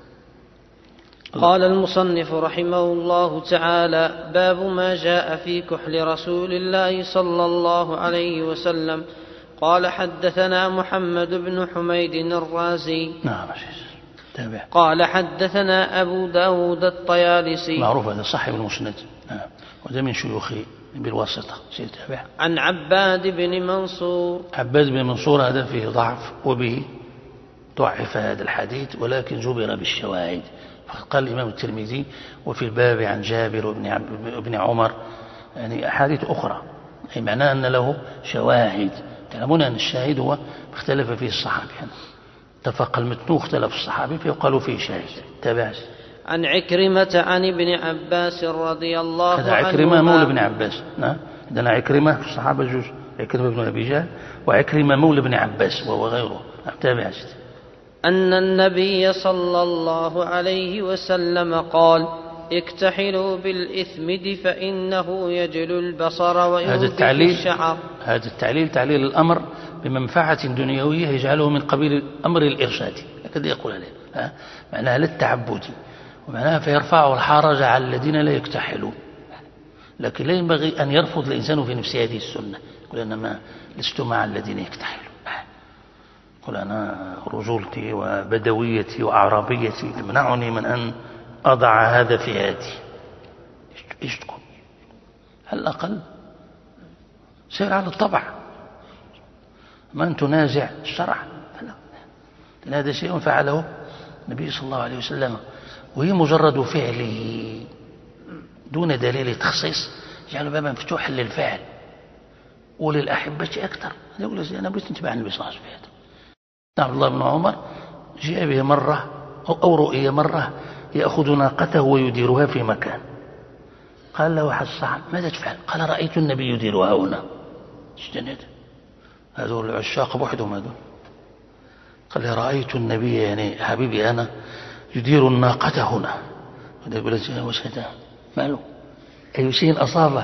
قال المصنف رحمه الله تعالى: باب ما جاء في كحل رسول الله صلى الله عليه وسلم. قال: حدثنا محمد بن حميد الرازي. نعم. تابع. قال: حدثنا أبو داود الطيالسي. معروف هذا صاحب المسند، وده من شيوخه بالواسطة. تابع. عن عباد بن منصور. عباد بن منصور هذا فيه ضعف، وبه ضعف هذا الحديث، ولكن جبر بالشواهد. قال الإمام الترمذي: وفي الباب عن جابر بن عمر، يعني أحاديث أخرى، أي معناه أن له شواهد. تعلمون أن الشاهد هو اختلف فيه الصحابي، يعني اتفق المتن واختلف الصحابي فيقال فيه شاهد. تابع. عن عكرمة عن ابن عباس رضي الله عنهما. هذا عكرمة مولى ابن عباس. عندنا عكرمة في الصحابة جوز، عكرمة بن أبي جهل، وعكرمة مولى ابن عباس وهو غيره. تابع. أن النبي صلى الله عليه وسلم قال: اكتحلوا بالإثمد فإنه يجل البصر وينبت الشعر. هذا التعليل تعليل الأمر بمنفعة دنيوية يجعله من قبيل أمر الإرشاد، هكذا يقول عليه. معناها للتعبد، ومعناها فيرفع الحرج على الذين لا يكتحلون. لكن لا ينبغي أن يرفض الإنسان في نفسه هذه السنة، يقول أنا ما لست مع الذين يكتحلون، يقول أنا رجولتي وبدويتي وأعرابيتي تمنعني من أن أضع هذا في هاتي. إيش تكون؟ على الأقل سير على الطبع، ما أن تنازع الشرع. لأن هذا شيء فعله النبي صلى الله عليه وسلم، وهي مجرد فعله دون دليل تخصيص يجعل بابا مفتوحا للفعل وللأحبة أكثر. يقول أنا بغيت نتبع النبي صلى الله عليه وسلم. عبد الله بن عمر جاء به مرة أو رؤية مرة يأخذ ناقته ويديرها في مكان، قال له أحد الصحابة: ماذا تفعل؟ قال: رأيت النبي يديرها هنا. اجتند هذول العشاق بوحدهم هذول. قال لي: رأيت النبي، يعني حبيبي أنا، يدير الناقة هنا. هذا يقول لي: وش هذا؟ ماله؟ أي شيء أصابه؟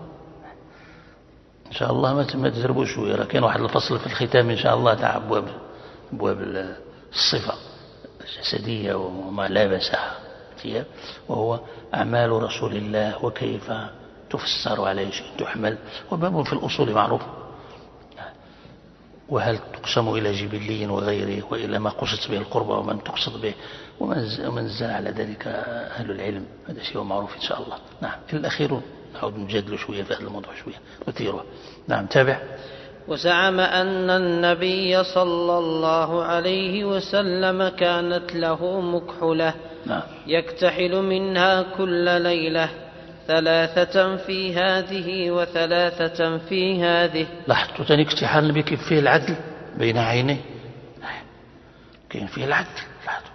إن شاء الله ما تزربوا شوية، لكن واحد الفصل في الختام إن شاء الله تاع أبواب الصفة الجسدية وما لابسها، وهو أعمال رسول الله وكيف تفسر على شيء تحمل، وباب في الأصول معروف. وهل تقسم إلى جبلي وغيره، وإلى ما قصد به القربة ومن تقصد به، ومن زال على ذلك أهل العلم. هذا شيء معروف إن شاء الله. نعم. الأخير نعود نجادل شوية في هذا الموضوع شوية نثيره. نعم. تابع. وزعم أن النبي صلى الله عليه وسلم كانت له مكحلة. نعم. يكتحل منها كل ليلة 3 في هذه و3 في هذه. لاحظتوا تاني اكتحال النبي كيف فيه العدل بين عينيه، كاين فيه العدل. لاحظتوا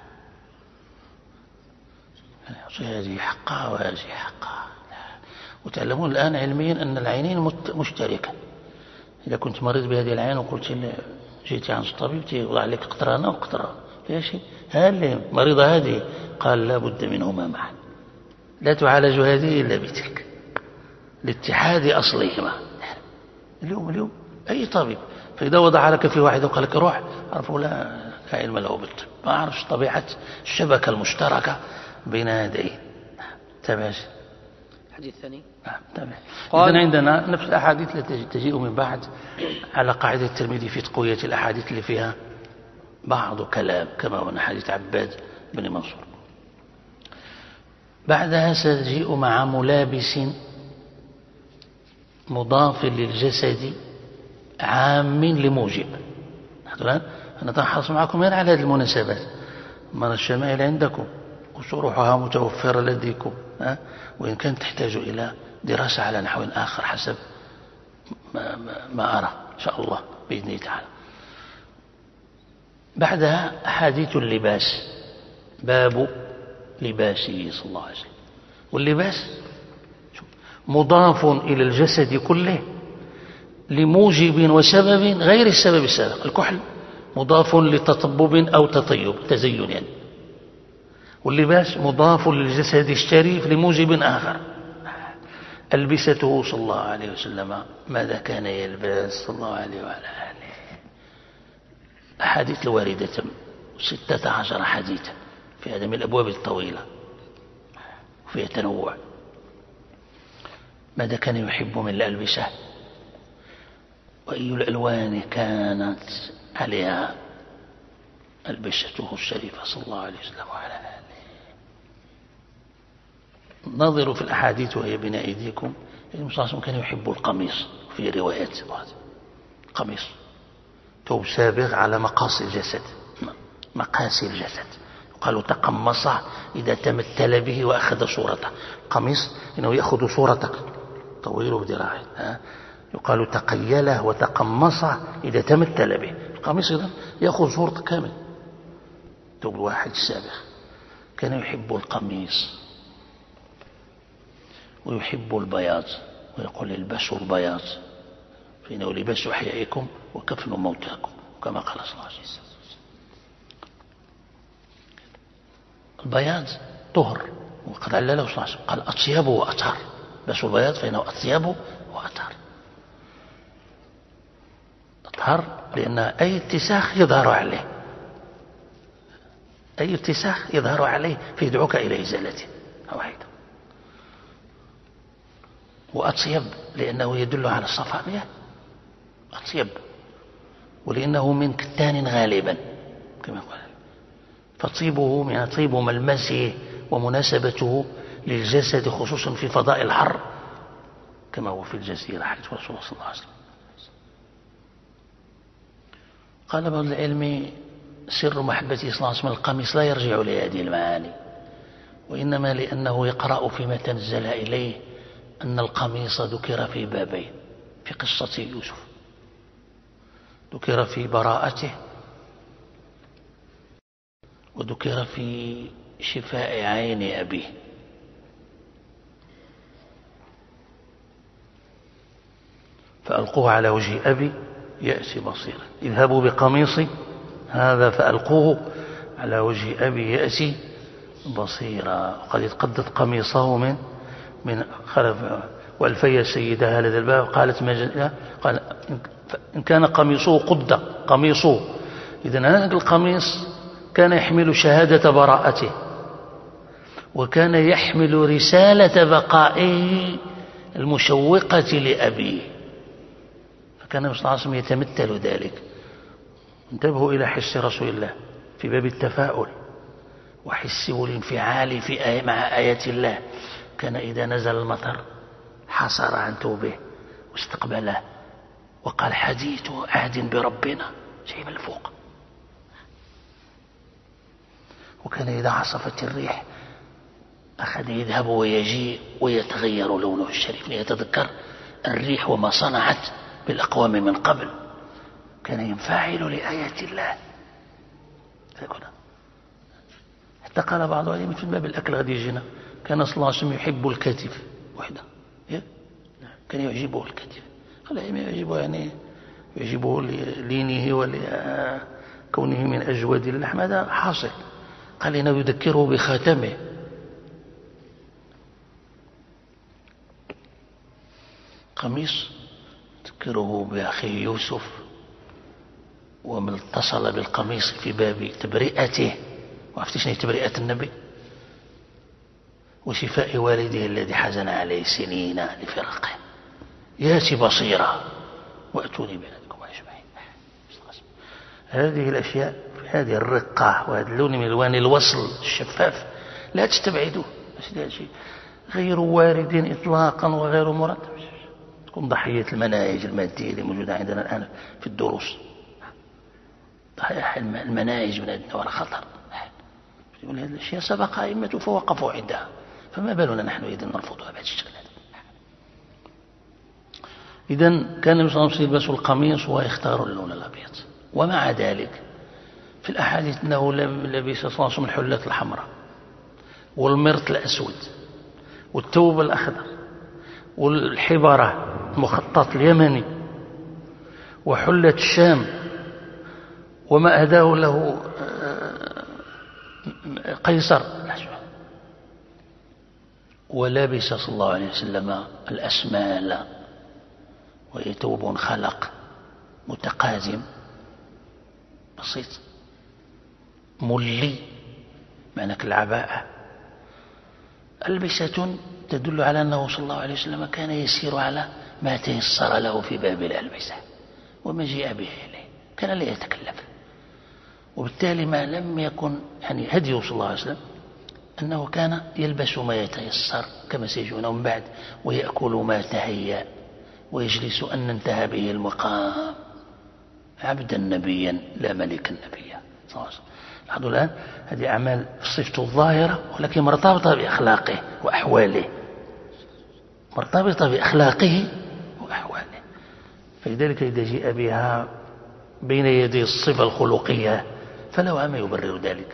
هذه حقها وهذه حقها. وتعلمون الآن علميا أن العينين مشتركة. إذا كنت مريض بهذه العين وقلت لي جيتي عند الطبيب يوضع لك قطرانة وقطرة، ليش هذه مريضة هذه؟ قال: لا بد منهما معا، لا تعالج هذه إلا بتلك، لاتحاد أصلهما. اليوم أي طبيب فإذا وضع لك في واحد وقال لك روح، عرفوا لا علم له بالطب، ما أعرفش طبيعة الشبكة المشتركة بين هذين. تماشي. الحديث الثاني. إذن عندنا نفس الأحاديث التي تجيء من بعد على قاعدة الترمذي في تقوية الأحاديث اللي فيها بعض كلام، كما هو حديث عباد بن منصور. بعدها ستجيء مع ملابس مضاف للجسد عام لموجب. أنا أتحرص معكم على هذه المناسبات. من الشمائل عندكم وشروحها متوفرة لديكم، وإن كانت تحتاج إلى دراسة على نحو آخر حسب ما أرى إن شاء الله بإذن تعالى. بعدها أحاديث اللباس، باب لباسه صلى الله عليه وسلم. واللباس مضاف إلى الجسد كله لموجب وسبب غير السبب السابق. الكحل مضاف لتطبب أو تطيب تزين يعني، واللباس مضاف للجسد الشريف لموجب آخر. ألبسته صلى الله عليه وسلم، ماذا كان يلبس صلى الله عليه وعلى آله. أحاديث الواردة 16 حديثا في هذا من الأبواب الطويلة وفيها تنوع. ماذا كان يحب من الألبسة، وأي الألوان كانت عليها ألبسته الشريفة صلى الله عليه وسلم وعلى آله. نظروا في الأحاديث وهي بين أيديكم. النبي صلى الله عليه وسلم كان يحب القميص، في روايات قميص ثوب سابغ على مقاصي الجسد، مقاسي الجسد. قالوا تقمصه إذا تمثل به وأخذ صورته. قميص إنه يأخذ صورتك طويل بذراعه. يقال تقيله وتقمصه إذا تمثل به. القميص إذن يأخذ صورتك كامل. ثوب الواحد السابغ كان يحب القميص ويحب البياض، ويقول البسوا البياض فإنه لباس أحيائكم وكفن موتاكم، كما قال صلى الله عليه وسلم. البياض طهر، وقد علله صلى الله عليه وسلم قال أطيبه وأطهر. بسوا البياض فإنه أطيبه وأطهر. أطهر لأن أي اتساخ يظهر عليه، أي اتساخ يظهر عليه فيدعوك إلى إزالته واحدة. وأطيب لأنه يدل على الصفاء، أطيب، ولأنه من كتان غالبا كما قال. فطيبه من طيب ملمسه ومناسبته للجسد خصوصا في فضاء الحر كما هو في الجزيرة حيث رسول الله صلى الله عليه وسلم. قال بعض العلم سر محبته صلى الله عليه وسلم القميص لا يرجع لهذه المعاني، وإنما لأنه يقرأ فيما تنزل إليه أن القميص ذكر في بابين في قصة يوسف. ذكر في براءته، وذكر في شفاء عين أبيه. فألقوه على وجه أبي يأتي بصيرا. اذهبوا بقميصي هذا فألقوه على وجه أبي يأتي بصيرا. وقد اتقدت قميصه من خلف. والفي سيدها لدى الباب قالت ما قال إن كان قميصه قد قميصه. إذن هذا القميص كان يحمل شهادة براءته، وكان يحمل رسالة بقائه المشوقة لأبيه. فكان النبي صلى الله عليه وسلم يتمثل ذلك. انتبهوا إلى حس رسول الله في باب التفاؤل وحس والانفعال في مع آيات الله. كان إذا نزل المطر حصر عن ثوبه واستقبله وقال حديث عهد بربنا، شيء من الفوق. وكان إذا عصفت الريح أخذ يذهب ويجيء ويتغير لونه الشريف ليتذكر الريح وما صنعت بالأقوام من قبل. كان ينفعل لآيات الله. حتى قال بعض العلماء في باب الأكل غادي يجينا كان صلى الله عليه وسلم يحب الكتف وحده. كان يعجبه الكتف. قال يعجبه يعني يعجبه للينه ولكونه من أجود اللحم، هذا حاصل. قال إنه يذكره بخاتمه. قميص تذكره بأخيه يوسف، ومن اتصل بالقميص في باب تبرئته. وعرفتي شنو تبرئة النبي؟ وشفاء والده الذي حزن عليه سنين لفراقه. ياتي بصيرة وأتوني بأهلكم أجمعين. هذه الأشياء في هذه الرقة وهذا اللون من ألوان الوصل الشفاف لا تستبعدوه. غير وارد إطلاقا وغير مرتب. تكون ضحية المناهج المادية اللي موجودة عندنا الآن في الدروس. ضحية المناهج من أدنى ولا خطر. هذه الأشياء سبق أئمة فوقفوا عندها، فما بالنا نحن إذا نرفضها بهذا الشكل. إذن كان النبي صلى الله عليه وسلم يلبس القميص ويختار اللون الأبيض. ومع ذلك في الأحاديث أنه لبس صلى الله عليه وسلم الحلة الحمراء والمرط الأسود والثوب الأخضر والحبرة المخطط اليمني وحلة الشام وما أهداه له قيصر. ولبس صلى الله عليه وسلم الأسمال وهي ثوب خلق متقازم بسيط ملي معنى كالعباءة. ألبسة تدل على أنه صلى الله عليه وسلم كان يسير على ما تيسر له في باب الألبسة وما جاء به إليه، كان لا يتكلف. وبالتالي ما لم يكن يعني هديه صلى الله عليه وسلم أنه كان يلبس ما يتيسر كما سيجون من بعد، ويأكل ما تهيأ، ويجلس أن انتهى به المقام عبدا نبيا لا ملكا نبيا صلى الله عليه وسلم. لاحظوا الآن هذه أعمال صفته الظاهرة ولكن مرتبطة بأخلاقه وأحواله، مرتبطة بأخلاقه وأحواله. فلذلك إذا جاء بها بين يدي الصفة الخلقية فلا ما يبرر ذلك.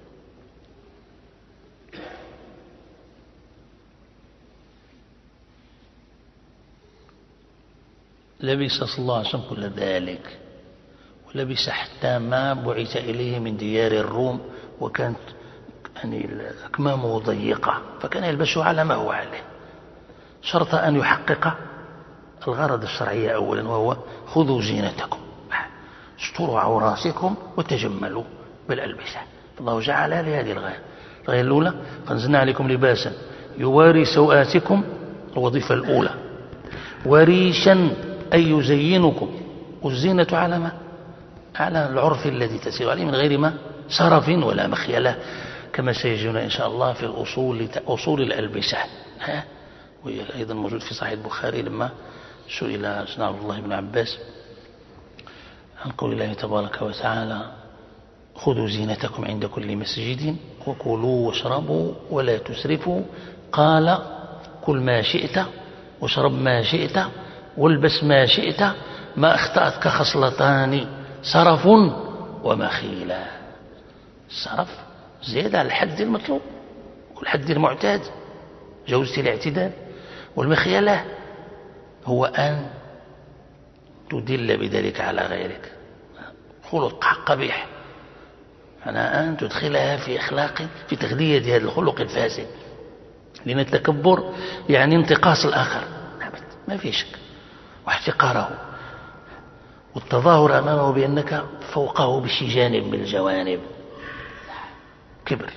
لبس صلى الله عليه وسلم كل ذلك، ولبس حتى ما بعث إليه من ديار الروم، وكانت يعني أكمامه ضيقة فكان يلبسه على ما هو عليه، شرط أن يحقق الغرض الشرعي أولا، وهو خذوا زينتكم، استروا عوراتكم وتجملوا بالألبسة. الله جعل لهذه الغاية. الغاية الأولى أنزلنا عليكم لباسا يواري سوآتكم، الوظيفة الأولى. وريشا أي يزينكم، والزينة على ما على العرف الذي تسير عليه من غير ما سرف ولا مخيلة، كما سيجينا إن شاء الله في أصول الألبسة. وأيضا موجود في صحيح البخاري لما سئل سيدنا عبد الله بن عباس عن قول الله تبارك وتعالى خذوا زينتكم عند كل مسجد وكلوا واشربوا ولا تسرفوا، قال كل ما شئت واشرب ما شئت والبس ما شئت ما أخطأتك خصلتان سرف ومخيلة. السرف زيادة على الحد المطلوب والحد المعتاد، جوزة الاعتدال. والمخيلة هو أن تدل بذلك على غيرك، خلق قبيح، أنا أن تدخلها في أخلاق في تغذية هذا الخلق الفاسد، لأن التكبر يعني انتقاص الآخر ما في شك، واحتقاره، والتظاهر أمامه بأنك فوقه بشي جانب من الجوانب، كبر.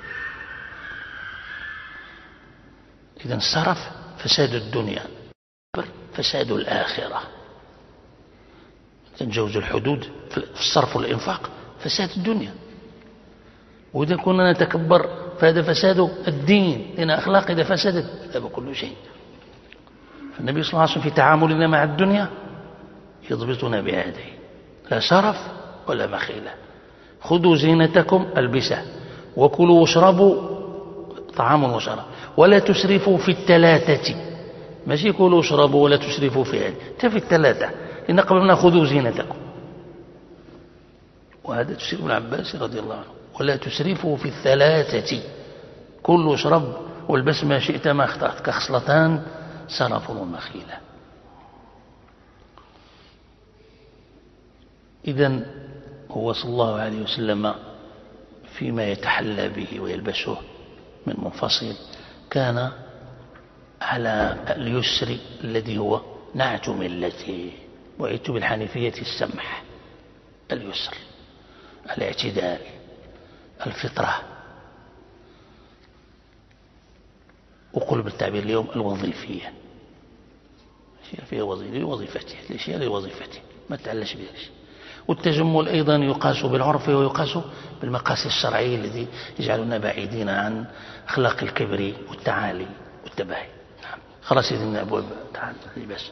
إذن السرف فساد الدنيا، فساد الآخرة. تنجوز الحدود في الصرف والإنفاق فساد الدنيا. وإذا كنا نتكبر فهذا فساد الدين، لأن أخلاق إذا فسدت فهذا كل شيء. فالنبي صلى الله عليه وسلم في تعاملنا مع الدنيا يضبطنا بهذه، لا سرف ولا مخيلة. خذوا زينتكم البسه، وكلوا واشربوا طعام وشراب، ولا تسرفوا في الثلاثة. ماشي كلوا واشربوا ولا تسرفوا في هذه، في الثلاثة، إن قبلنا خذوا زينتكم. وهذا تفسير ابن عباس رضي الله عنه، ولا تسرفوا في الثلاثة، كل واشرب والبس ما شئت ما اخطأتك خصلتان سرف ومخيلة. إذن هو صلى الله عليه وسلم فيما يتحلى به ويلبسه من منفصل كان على اليسر الذي هو نعت ملته، وعدت بالحنيفية السمح، اليسر، الاعتدال، الفطرة. وقل بالتعبير اليوم الوظيفية، أشياء فيها وظيفتها، الأشياء لوظيفتها ما تعلش بها شيء. والتجمل أيضا يقاس بالعرف ويقاس بالمقاس الشرعي الذي يجعلنا بعيدين عن أخلاق الكبر والتعالي والتباهي. نعم. خلاص من أبواب اللباس.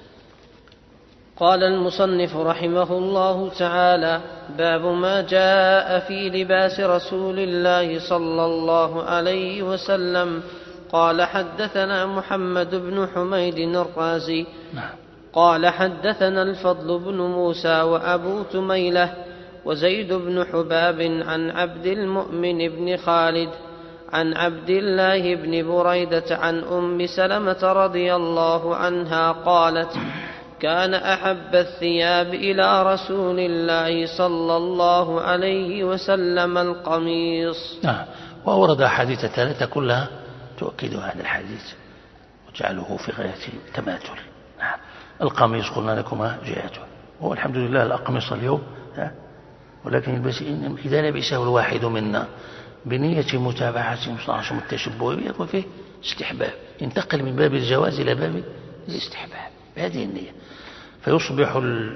قال المصنف رحمه الله تعالى: باب ما جاء في لباس رسول الله صلى الله عليه وسلم. قال حدثنا محمد بن حميد الرازي قال حدثنا الفضل بن موسى وأبو تميلة وزيد بن حباب عن عبد المؤمن بن خالد عن عبد الله بن بريدة عن أم سلمة رضي الله عنها قالت: كان أحب الثياب إلى رسول الله صلى الله عليه وسلم القميص. وأورد أحاديث ثلاثة كلها تؤكد هذا الحديث وجعله في غاية التماثل. القميص قلنا لكم جهته، هو الحمد لله الأقمصة اليوم، ولكن إذا لبسه الواحد منا بنية متابعة مصاحب التشبه يكون فيه استحباب، ينتقل من باب الجواز إلى باب الاستحباب بهذه النية، فيصبح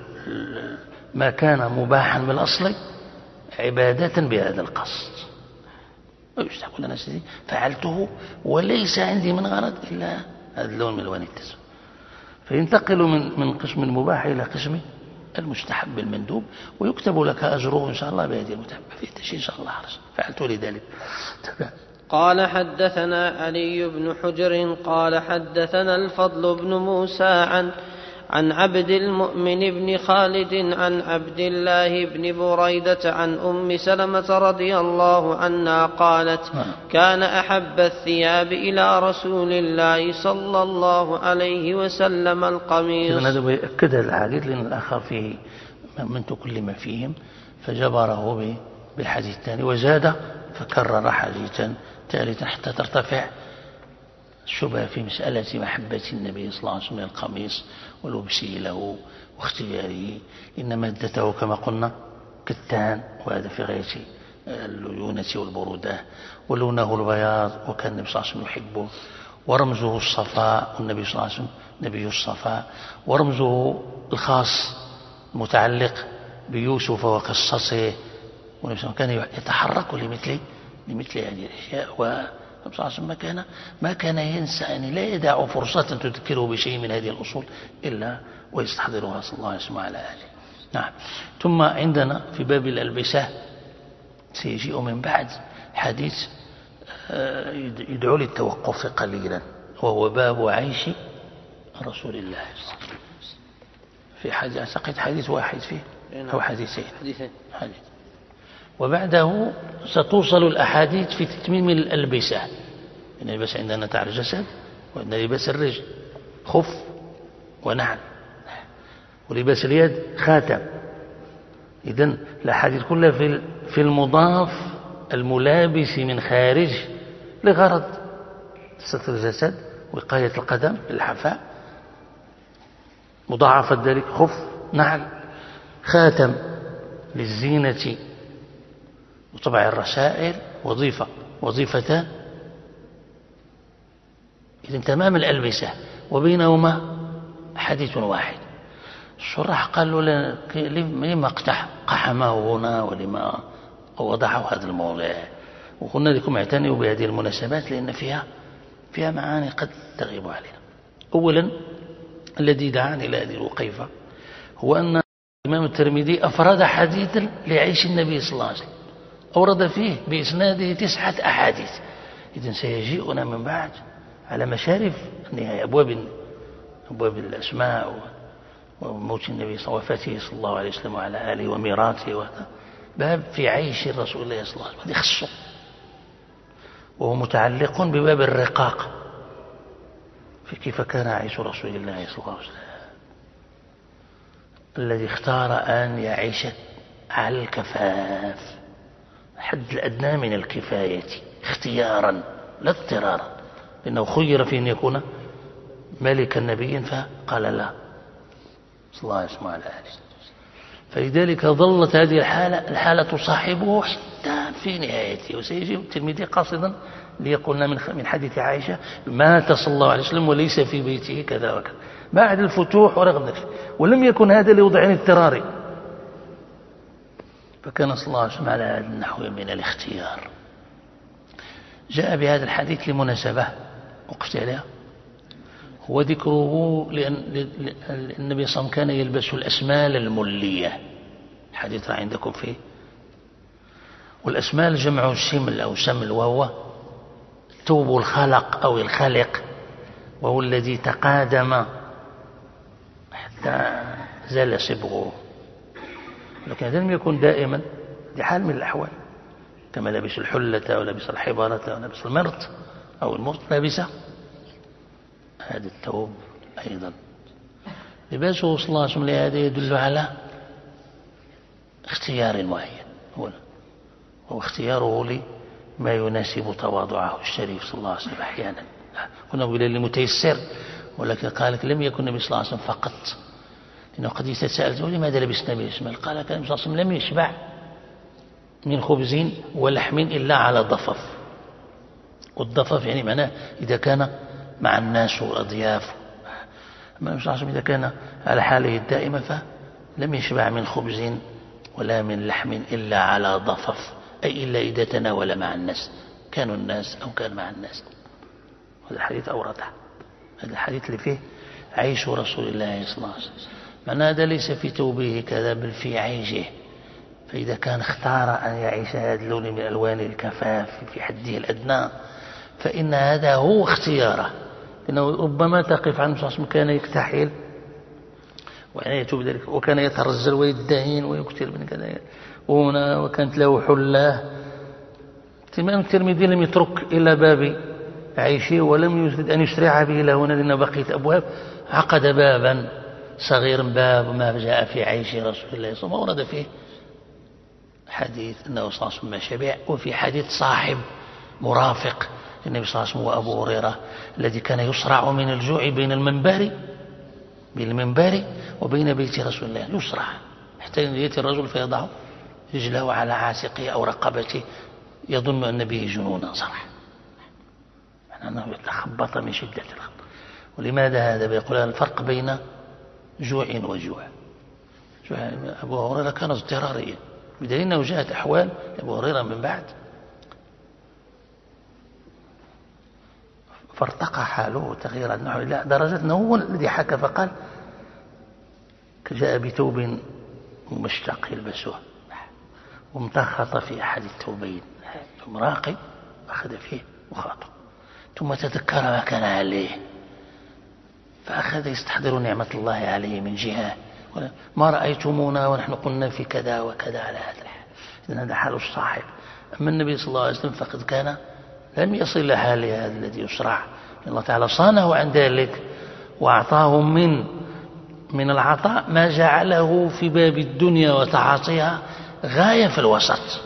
ما كان مباحا بالأصل عبادة بهذا القصد. ويستحق لنا سيدي فعلته وليس عندي من غرض إلا هذا اللون من ألوان التزم، فينتقل من قسم المباح إلى قسم المستحب المندوب، ويكتب لك أجره إن شاء الله بهذه المتابعة في التشيء إن شاء الله حرص. فعلت لذلك. قال حدثنا علي بن حجر قال حدثنا الفضل بن موسى عن عبد المؤمن بن خالد عن عبد الله بن بريدة عن أم سلمة رضي الله عنها قالت: كان أحب الثياب إلى رسول الله صلى الله عليه وسلم القميص. هذا يؤكد الحديث لأن الآخر فيه من تكلم فيهم فجبره بالحديث الثاني وزاد فكرر حديثا ثالثا حتى ترتفع الشبهة في مسألة محبة النبي صلى الله عليه وسلم القميص ولبسه له واختياره، إن مادته كما قلنا كتان، وهذا في غاية الليونة والبرودة، ولونه البياض وكان النبي صلى الله عليه وسلم يحبه، ورمزه الصفاء والنبي صلى الله عليه وسلم نبي الصفاء، ورمزه الخاص متعلق بيوسف وقصصه، والنبي صلى الله عليه وسلم كان يتحرك لمثل هذه الأشياء. صلى الله عليه وسلم ما كان ينسى، يعني لا يدع فرصة تذكره بشيء من هذه الأصول إلا ويستحضرها صلى الله عليه وسلم على آله. نعم. ثم عندنا في باب الألبسة سيجيء من بعد حديث يدعو للتوقف قليلا، وهو باب عيش رسول الله في حديث، أعتقد حديث واحد فيه أو حديثين. وبعده ستوصل الأحاديث في تتميم الألبسة. اللباس عندنا تاع الجسد، وعندنا لباس الرجل خف ونعل، ولباس اليد خاتم. إذن الأحاديث كلها في المضاف الملابس من خارج لغرض ستر الجسد، وقاية القدم بالحفاء، مضاعفة ذلك خف نعل خاتم للزينة وطبع الرسائل وظيفتان. إذن تمام الألبسة وبينهما حديث واحد. الشراح قالوا لما اقتحمه هنا ولما وضعه هذا الموضع، وقلنا لكم اعتنوا بهذه المناسبات لأن فيها معاني قد تغيب علينا. أولا الذي دعاني إلى هذه الوقيفة هو أن الإمام الترمذي أفرد حديثا لعيش النبي صلى الله عليه وسلم، أورد فيه بإسناده 9 أحاديث. إذن سيجيئنا من بعد على مشارف النهاية أبواب الأسماء وموت النبي صلى الله عليه وسلم وفاته صلى الله عليه وسلم وعلى آله وميراثه، وهذا باب في عيش الرسول الله صلى الله عليه وسلم، هذا خصه، وهو متعلق بباب الرقاق في كيف كان عيش رسول الله صلى الله عليه وسلم الذي اختار أن يعيش على الكفاف، الحد الأدنى من الكفاية اختيارا لا اضطرارا، لأنه خير في أن يكون ملكا نبيا فقال لا صلى الله عليه وسلم على آله. فلذلك ظلت هذه الحالة تصاحبه حتى في نهايته. وسيجي الترمذي قاصدا ليقولنا من حديث عائشة مات صلى الله عليه وسلم وليس في بيته كذا وكذا بعد الفتوح ورغم ذلك، ولم يكن هذا لوضع اضطراري، فكان صلى الله عليه وسلم على هذا النحو من الاختيار. جاء بهذا الحديث لمناسبة وقفت عليها، هو ذكره لأن النبي صلى الله عليه وسلم كان يلبس الأسمال الملية، الحديث راه عندكم فيه، والأسمال جمع الشمل أو شمل، وهو ثوب الخلق أو الخلق، وهو الذي تقادم حتى زال صبغه، لكن هذا لم يكن دائما، لحال من الأحوال، كما لبس الحلة أو لبس الحبارة أو لبس المرط أو المرط لبس هذا الثوب أيضا. لباسه صلى الله عليه وسلم لهذا يدل على اختيار معين، هو اختياره لما يناسب تواضعه الشريف صلى الله عليه وسلم. أحيانا كنا نقول للمتيسر، ولكن قال لك لم يكن النبي صلى الله عليه وسلم فقط، إنه قد يتساءل لماذا لبس النبي صلى الله عليه وسلم؟ قال كان النبي صلى الله عليه وسلم لم يشبع من خبز ولحم إلا على ضفف، والضفف يعني معناه إذا كان مع الناس والأضياف. أما النبي صلى الله عليه وسلم إذا كان على حاله الدائمة فلم يشبع من خبز ولا من لحم إلا على ضفف، أي إلا إذا تناول مع الناس، كانوا الناس أو كان مع الناس. هذا الحديث أورده، هذا الحديث اللي فيه عيش رسول الله صلى الله عليه وسلم، معنى هذا ليس في توبه كذا بل في عيشه. فإذا كان اختار أن يعيش هذا اللون من ألوان الكفاف في حده الأدنى فإن هذا هو اختياره، لأنه ربما تقف عنه صلى الله عليه وسلم كان يكتحل وعنايته بذلك، وكان يترجل ويدهن ويكتر من كذا، وكانت له حلة. الإمام الترمذي لم يترك إلا باب عيشه ولم يريد أن يسرع به إلى هنا، لأن بقيت أبواب، عقد بابا صغيرا، باب ما جاء في عيش رسول الله صلى الله عليه وسلم، ورد فيه حديث أنه صلى الله عليه وسلم ما شبع، وفي حديث صاحب مرافق النبي صلى الله عليه وسلم وأبو هريرة الذي كان يصرع من الجوع بين المنبر وبين بيت رسول الله، يصرع حتى يأتي الرجل فيضع رجله على عاتقه أو رقبته يظن أن به جنونا صرح، أنه يتخبط من شدة الخبط. ولماذا هذا؟ بيقول الفرق بين جوع وجوع. أبو هريرة كان اضطراريا، بدليل أنه جاءت أحوال أبو هريرة من بعد فارتقى حاله تغييرا نحو إلى درجة أنه هو الذي حكى فقال جاء بثوب مشتق يلبسه وامتخط في أحد الثوبين، ثم راقب أخذ فيه وخاطه، ثم تذكر ما كان عليه فأخذ يستحضر نعمة الله عليه من جهة، ما رأيتمونا ونحن قلنا في كذا وكذا على هذا الحال. إذن هذا حال الصاحب. أما النبي صلى الله عليه وسلم فقد كان لم يصل إلى حال هذا الذي يصرع، الله تعالى صانه عن ذلك وأعطاه من العطاء ما جعله في باب الدنيا وتعاطيها غاية في الوسط،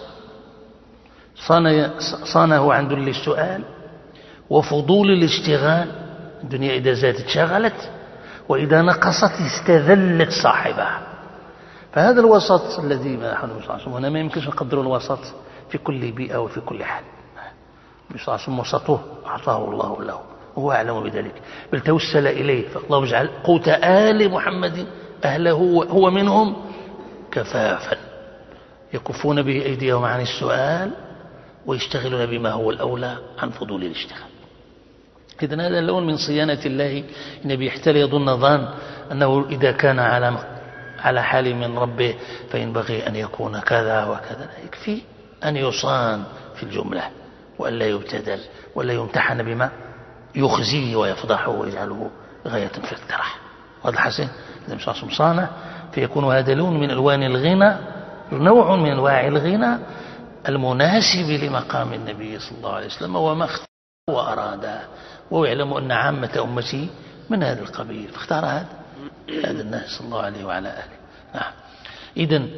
صانه عن ذل السؤال وفضول الاشتغال، الدنيا إذا زادت شغلت وإذا نقصت استذلت صاحبها. فهذا الوسط الذي ما نحن نصنعه هنا ما يمكنش نقدر الوسط في كل بيئة وفي كل حال. بصاصم وسطه أعطاه الله له وهو أعلم بذلك، بل توسل إليه فالله اجعل قوت آل محمد أهله هو منهم كفافا يكفون به أيديهم عن السؤال ويشتغلون بما هو الأولى عن فضول الاشتغال. إذن هذا اللون من صيانة الله. النبي يحتل يظن ظان أنه إذا كان على حال من ربه فينبغي أن يكون كذا وكذا، يكفي أن يصان في الجملة وأن لا يبتدل ولا يمتحن بما يخزيه ويفضحه ويجعله غاية في الترح. وهذا حسن النبي صلى الله عليه وسلم صانه، فيكون هذا لون من ألوان الغنى، نوع من أنواع الغنى المناسب لمقام النبي صلى الله عليه وسلم وما اختار وأراد، ويعلم أن عامة أمته من هذا القبيل فاختار هذا الناس صلى الله عليه وعلى آله. إذن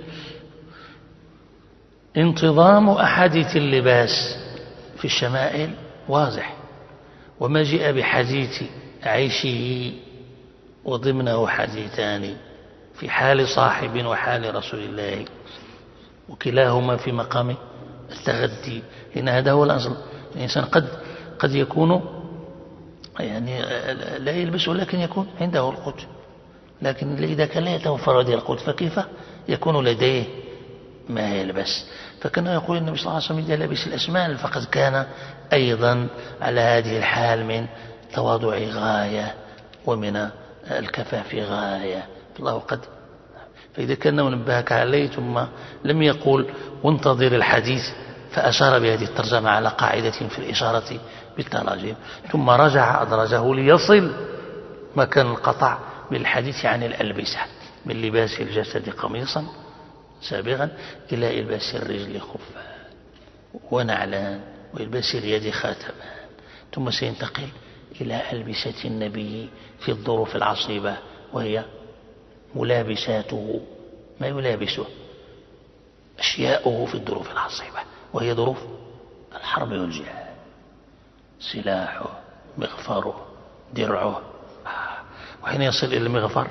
انتظام أحاديث اللباس في الشمائل واضح، وما جاء بحديث عيشه وضمنه حديثان في حال صاحب وحال رسول الله، وكلاهما في مقام التغدي، لأن هذا هو الأصل. الإنسان قد يكون يعني لا يلبس ولكن يكون عنده القوت، لكن إذا كان لا يتوفر هذه القوت فكيف يكون لديه ما يلبس؟ فكان يقول النبي صلى الله عليه وسلم إذا لبس الأسمال فقد كان أيضا على هذه الحال من تواضع غاية ومن الكفاف غاية. الله قد فإذا كان نبهك عليه ثم لم يقول وانتظر الحديث، فأشار بهذه الترجمة على قاعدة في الإشارة بالتراجم، ثم رجع أدرجه ليصل مكان القطع بالحديث عن الألبسة، من لباس الجسد قميصا سابغا إلى إلباس الرجل خفان ونعلان وإلباس اليد خاتمان، ثم سينتقل إلى ألبسة النبي في الظروف العصيبة، وهي ملابساته، ما يلابسه، أشياؤه في الظروف العصيبة، وهي ظروف الحرب والجهاد، سلاحه، مغفره، درعه. وحين يصل إلى المغفر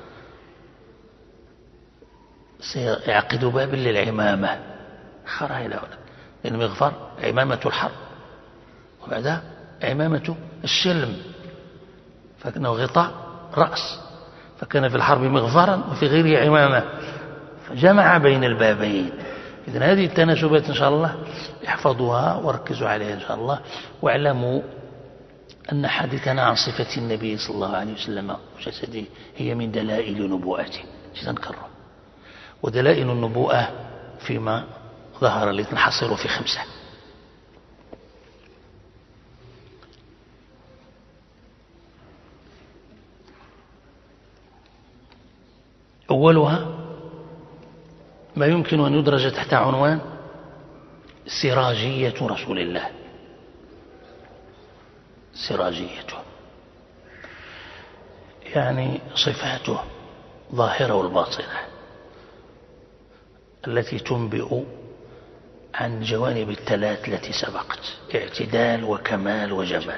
سيعقد باب للعمامة، خرها إلى هنا، لأن المغفر عمامة الحرب، وبعدها عمامة السلم، فكأنه غطاء رأس، فكان في الحرب مغفرا وفي غيره عمامة، فجمع بين البابين. إذن هذه التناسبات إن شاء الله احفظوها وركزوا عليها إن شاء الله، واعلموا أن حديثنا عن صفة النبي صلى الله عليه وسلم وجسده هي من دلائل نبوءته، سنكرر. ودلائل النبوءة فيما ظهر لتنحصر في 5. أولها ما يمكن أن يدرج تحت عنوان سراجية رسول الله. سراجيته يعني صفاته ظاهرة والباطنة التي تنبئ عن جوانب الثلاث التي سبقت: اعتدال وكمال وجمال.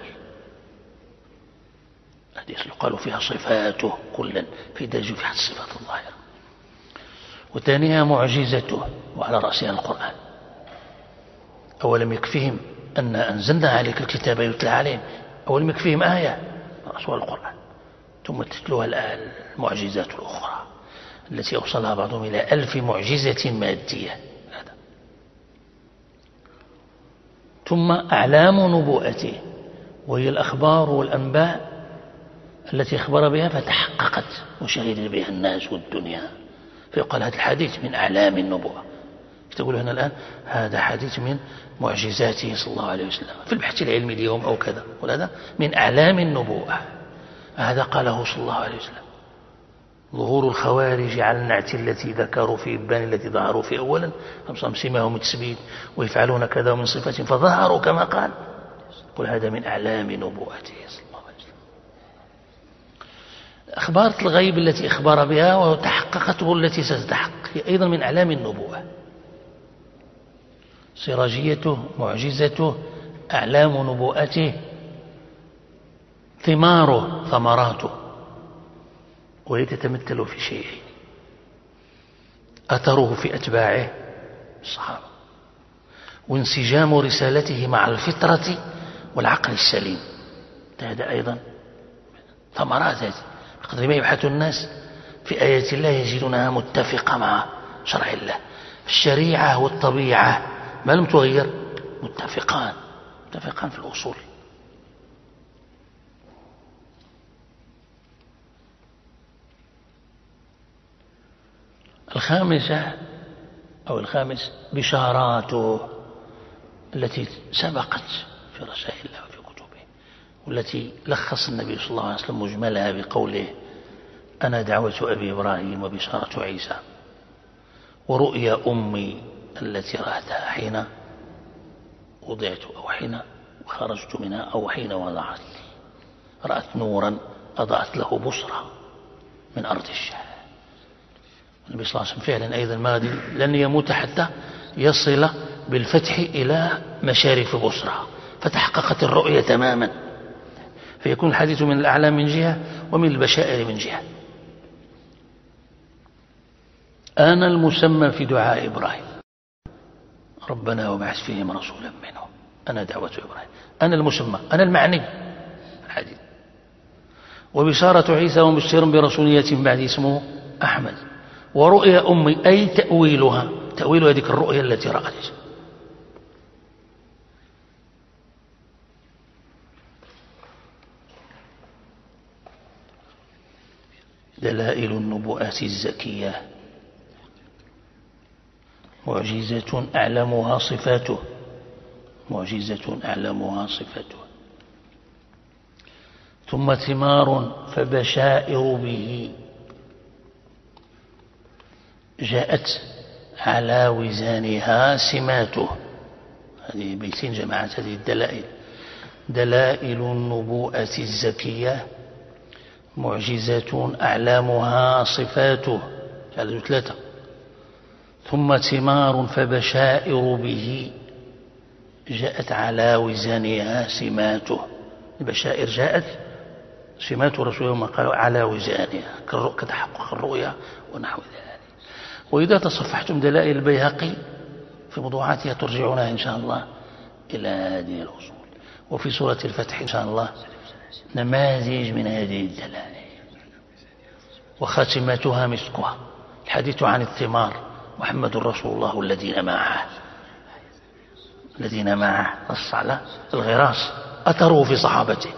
هذه يقال فيها صفاته كلا في درجة في حد الصفات الظاهرة. وثانيها معجزته، وعلى رأسها القرآن. أولم يكفهم أن أنزلنا عليك الكتاب يتلى عليهم، أولم يكفهم آية، رأسها القرآن، ثم تتلوها المعجزات الأخرى التي أوصلها بعضهم إلى 1000 معجزة مادية. هذا. ثم أعلام نبوءته، وهي الأخبار والأنباء التي أخبر بها فتحققت وشهد بها الناس والدنيا، فيقال هذا الحديث من أعلام النبوة. تقول هنا الآن هذا حديث من معجزاته صلى الله عليه وسلم في البحث العلمي اليوم أو كذا، وهذا من أعلام النبوة. هذا قاله صلى الله عليه وسلم: ظهور الخوارج على النعت التي ذكروا في إبان التي ظهروا في أولا، سماهم التسبيل ويفعلون كذا من صفة فظهروا كما قال. قل هذا من أعلام نبوته صلى الله عليه وسلم. أخبار الغيب التي أخبر بها وتحققته التي ستتحقق هي أيضا من أعلام النبوة. سراجيته، معجزته، أعلام نبوءته، ثماره، ثمراته، وهي تتمثل في شيئين: أثره في أتباعه الصحابة، وانسجام رسالته مع الفطرة والعقل السليم. هذا أيضا ثمرات هذه، بقدر ما يبحث الناس في آيات الله يجدونها متفقة مع شرع الله. الشريعة والطبيعة ما لم تغير، متفقان في الأصول. الخامس بشاراته التي سبقت في رسائل الله وفي كتبه، والتي لخص النبي صلى الله عليه وسلم مجملها بقوله: أنا دعوة أبي إبراهيم وبشارة عيسى ورؤيا أمي التي رأتها حين وضعت أو حين خرجت منها أو حين وضعت لي، رأت نورا أضاءت له بصرى من أرض الشام. النبي صلى الله عليه وسلم فعلا أيضا لن يموت حتى يصل بالفتح إلى مشارف بصرى، فتحققت الرؤية تماما، فيكون الحديث من الأعلام من جهة ومن البشائر من جهة. أنا المسمى في دعاء إبراهيم، ربنا وابعث فيهم رسولا منهم، أنا دعوة إبراهيم، أنا المسمى، أنا المعني الحديث. وبشارة عيسى ومبشر برسول يأتي من بعد اسمه أحمد. ورؤيا أمي أي تأويلها، تأويل هذه الرؤيا التي رأت. دلائل النبوءات الزكية، معجزة أعلمها صفاته، معجزة أعلمها صفاته. ثم ثمار فبشائر به، جاءت على وزانها سماته. هذه بيتين جماعة هذه الدلائل. دلائل النبوءة الزكية، معجزة أعلامها صفاته، هذه ثلاثة. ثم ثمار فبشائر به، جاءت على وزانها سماته. البشائر جاءت، سمات رسوله ما قالوا على وزانها كتحقق الرؤيا ونحو ذلك. وإذا تصفحتم دلائل البيهقي في موضوعاتها ترجعونها إن شاء الله إلى هذه الأصول. وفي سورة الفتح إن شاء الله نماذج من هذه الدلائل، وخاتمتها مسكها. الحديث عن الثمار، محمد رسول الله والذين معه، الذين معه نص على الغراس، أثروا في صحابته،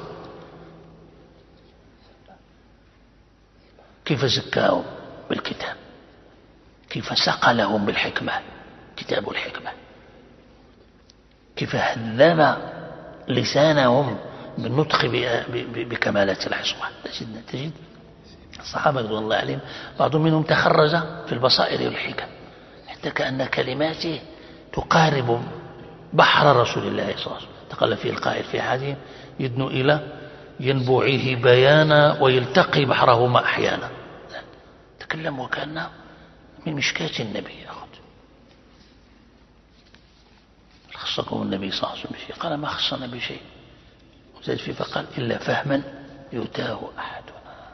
كيف زكاهم بالكتاب، كيف سقلهم بالحكمة، كتاب الحكمة، كيف هذب لسانهم بالنطق بكمالات العصمة. تجد الصحابة رضي الله عليهم بعضهم منهم تخرج في البصائر والحكم، حتى كأن كلماته تقارب بحر رسول الله صلى الله عليه وسلم. تقال فيه القائل في حديث يدنو إلى ينبوعيه بيانا ويلتقي بحرهما أحيانا. تكلم وكأن من مشكاة النبي يأخذ. خصكم النبي صلى الله عليه وسلم بشيء؟ قال ما خصنا بشيء. وزاد فيه فقال إلا فهما يؤتاه أحدنا.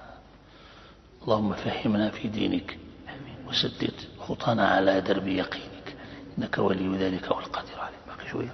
اللهم فهمنا في دينك وسدد خطانا على درب يقينك، إنك ولي ذلك والقادر عليه. باقي شوية.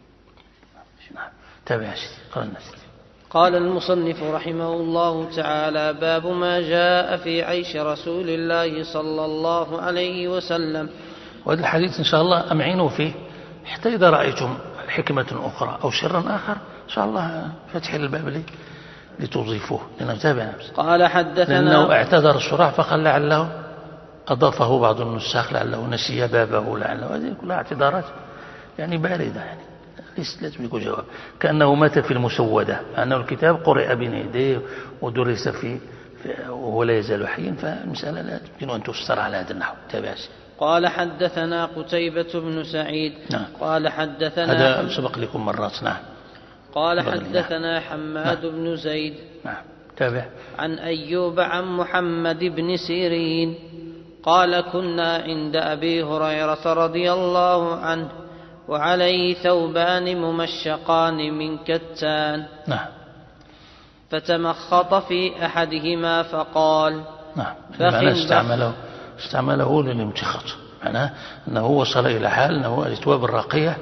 نعم تابع سيدي. قال الناس. قال المصنف رحمه الله تعالى: باب ما جاء في عيش رسول الله صلى الله عليه وسلم. وهذا الحديث إن شاء الله أمعينوا فيه، حتى إذا رأيتم حكمة أخرى أو شرا آخر إن شاء الله فتح الباب لي لتضيفوه لنتابع. قال حدثنا، لأنه اعتذر الشراح فقال لعله أضافه بعض النساخ، لعله نسي بابه، لعله، هذه كلها اعتذارات يعني باردة، يعني لازم يكون جواب. كأنه مات في المسودة، مع أنه الكتاب قرئ بين يديه ودرس فيه وهو لا يزال حيا، فالمسألة لا يمكن أن تفسر على هذا النحو. تابع. قال حدثنا قتيبة بن سعيد. نعم. قال حدثنا، هذا سبق لكم مرات. نعم. قال حدثنا حماد بن زيد. نعم. تابع. عن أيوب عن محمد بن سيرين قال: كنا عند أبي هريرة رضي الله عنه وعليه ثوبان ممشقان من كتان. نعم. فتمخط في أحدهما فقال: نعم. معناه استعمله للامتخاط، معناه أنه وصل إلى حال أنه الثواب الراقية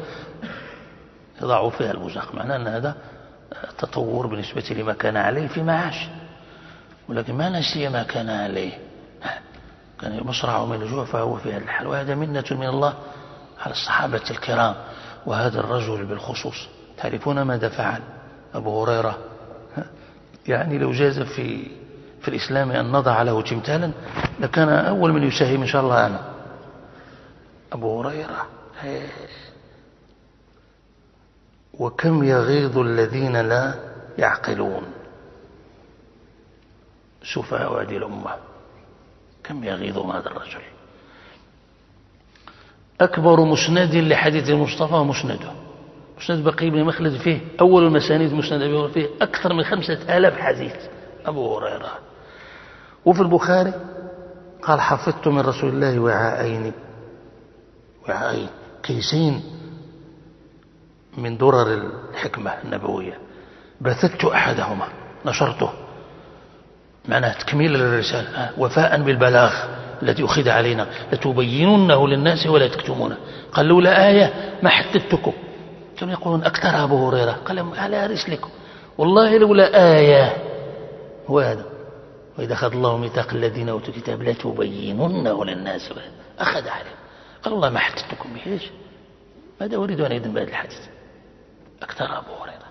يضع فيها البزاق، معناه أن هذا تطور بالنسبة لما كان عليه في معاش، ولكن ما نسي ما كان عليه، كان مصرع من الجوع فهو في هذا الحال. وهذا منة من الله على الصحابة الكرام، وهذا الرجل بالخصوص. تعرفون ماذا فعل أبو هريرة؟ يعني لو جاز في الإسلام أن نضع له تمثالا لكان أول من يساهم إن شاء الله أنا. أبو هريرة وكم يغيظ الذين لا يعقلون، سفهاء هذه الأمة، كم يغيظهم هذا الرجل. أكبر مسند لحديث المصطفى مسنده، مسند بقي بن مخلد فيه أول المسانيد، مسند أبي هريرة فيه أكثر من 5000 حديث أبو هريرة. وفي البخاري قال: حفظت من رسول الله وعاءين كيسين من درر الحكمة النبوية، بثت أحدهما نشرته معناه تكميل للرسالة، وفاء بالبلاغ الذي أخذ علينا، لتبيننه للناس ولا تكتمونه. قال لولا آية ما حدثتكم. كانوا يقولون أكثر أبو هريرة، قال على رسلكم والله لولا آية. هو هذا، وإذا أخذ الله ميثاق الذين أوتوا الكتاب لتبيننه للناس أخذ عليه. قال الله ما حدثتكم به. ليش؟ ماذا أريد أن أيضا بهذا الحديث؟ أكثر أبو هريرة.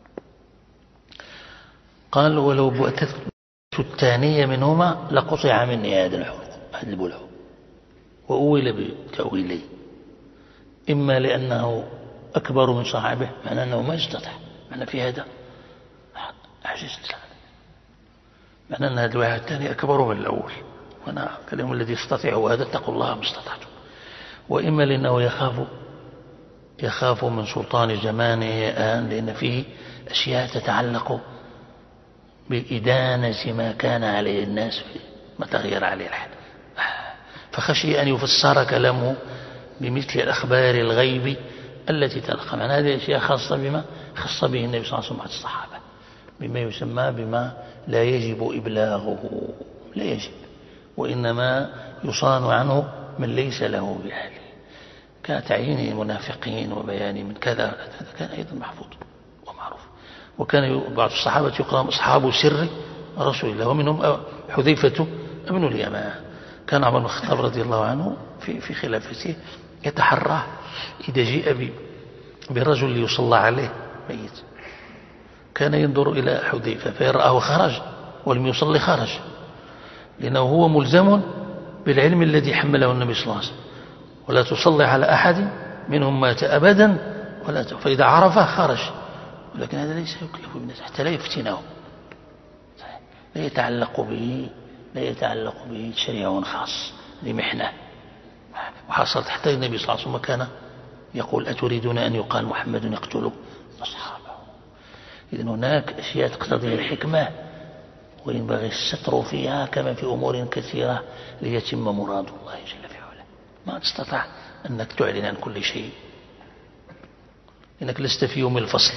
قال ولو بعثت الثانية منهما لقطع مني هذا الحلق، هذا البلع، وأول بتأويلي، إما لأنه أكبر من صاحبه، معنى أنه ما استطاع، معنى في هذا عجزت، معنى أن هذا الواحد الثاني أكبر من الأول، وأنا كلام الذي يستطيع هذا اتقوا الله ما استطعتم. وإما لأنه يخاف من سلطان زمانه لأن فيه أشياء تتعلق بالإدانة ما كان عليه الناس ما تغير عليه الحال، فخشي أن يفسر كلامه بمثل الأخبار الغيب التي تلقى. معنى هذه الأشياء خاصة بما خص به النبي صلى الله عليه وسلم الصحابة، بما يسمى بما لا يجب إبلاغه، لا يجب، وإنما يصان عنه من ليس له بأهله، كتعيين المنافقين وبيان من كذا، هذا كان أيضا محفوظ ومعروف. وكان بعض الصحابة يقام أصحاب سر رسول الله، ومنهم حذيفة ابن اليمان. كان عمر بن الخطاب رضي الله عنه في خلافته يتحرى إذا جيء برجل ليصلى عليه ميت، كان ينظر إلى حذيفة فيرآه خرج ولم يصلي خرج، لأنه هو ملزم بالعلم الذي حمله النبي صلى الله عليه وسلم، ولا تصلي على أحد منهم مات أبدا ولا فإذا عرفه خرج. ولكن هذا ليس يكلف بالناس حتى لا يفتنه، لا يتعلق به شريعة خاص لمحنة. وحصلت حتى النبي صلى الله عليه وسلم كان يقول أتريدون أن يقال محمد يقتل أصحابه. إذن هناك أشياء تقتضي الحكمة وينبغي الستر فيها كما في أمور كثيرة ليتم مراد الله جل في علاه. ما تستطيع أنك تعلن عن كل شيء، إنك لست في يوم الفصل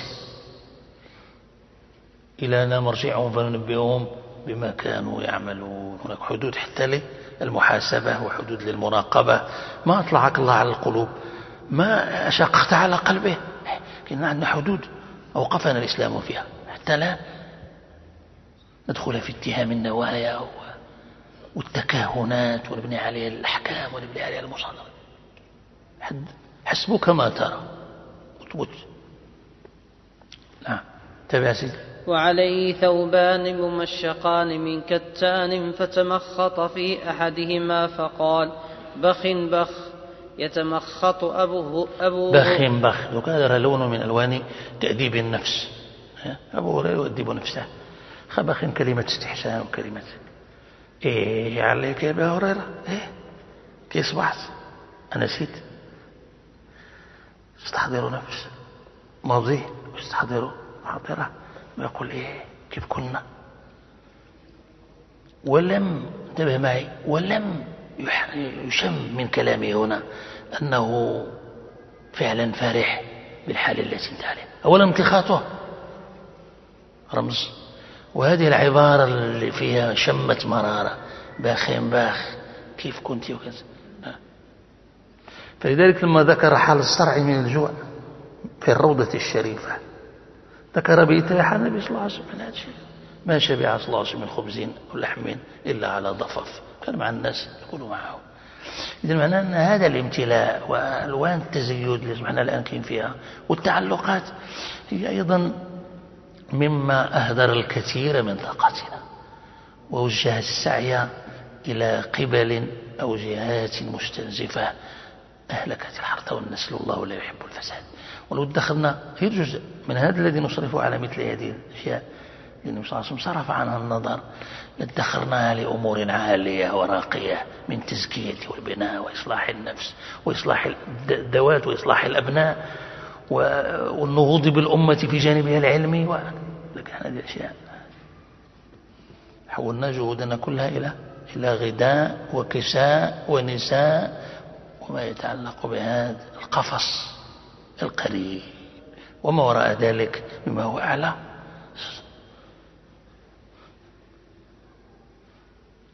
إلى أن مرجعهم فننبئهم بما كانوا يعملون. هناك حدود حتى للمحاسبة وحدود للمراقبة. ما أطلعك الله على القلوب، ما أشققت على قلبه، لكن عندنا حدود أوقفنا الإسلام فيها حتى لا ندخل في اتهام النوايا والتكهنات ونبني عليها الأحكام ونبني عليها المصادرة. حسبك ما ترى وتبت. نعم تابع سيدي. وعليه ثوبان ممشقان من كتان فتمخط في أحدهما فقال بخ بخ يتمخط أبوه بخ وهذا لون من ألوان تأديب النفس. أبو هريرة يؤدب نفسه. خبخ كلمة استحسان وكلمة إيه عليك يا أبا هريرة إيه كيف صبحت أنسيت استحضروا نفس ماضي واستحضروا حاضرة. ويقول إيه كيف كنا، ولم انتبه معي ولم يشم من كلامه هنا أنه فعلا فرح بالحال التي انت عليها. أولا انتخاطه رمز، وهذه العبارة اللي فيها شمة مرارة باخين باخ كيف كنت وكذا. فلذلك لما ذكر حال الصرع من الجوع في الروضة الشريفة ذكر بإتاحة النبي صلى الله عليه وسلم من هذا الشيء. ما شبع صلى الله عليه وسلم من خبز ولحم إلا على ضفف، كان مع الناس يقولوا معه. إذن معناه أن هذا الامتلاء وألوان التزيد اللي سمعنا الآن كين فيها والتعلقات هي أيضا مما أهدر الكثير من طاقتنا ووجه السعي إلى قبل أو جهات مستنزفة أهلكت الحرث والنسل، الله لا يحب الفساد. ولو دخلنا في جزء من هذا الذي نصرفه على مثل هذه الأشياء لأن النبي صلى الله عليه وسلم صرف عنها النظر لادخرناها لأمور عالية وراقية من تزكية والبناء وإصلاح النفس وإصلاح الذوات وإصلاح الأبناء والنهوض بالأمة في جانبها العلمي. لكن هذه الأشياء حولنا جهودنا كلها إلى غذاء وكساء ونساء وما يتعلق بهذا القفص القريب وما وراء ذلك مما هو أعلى.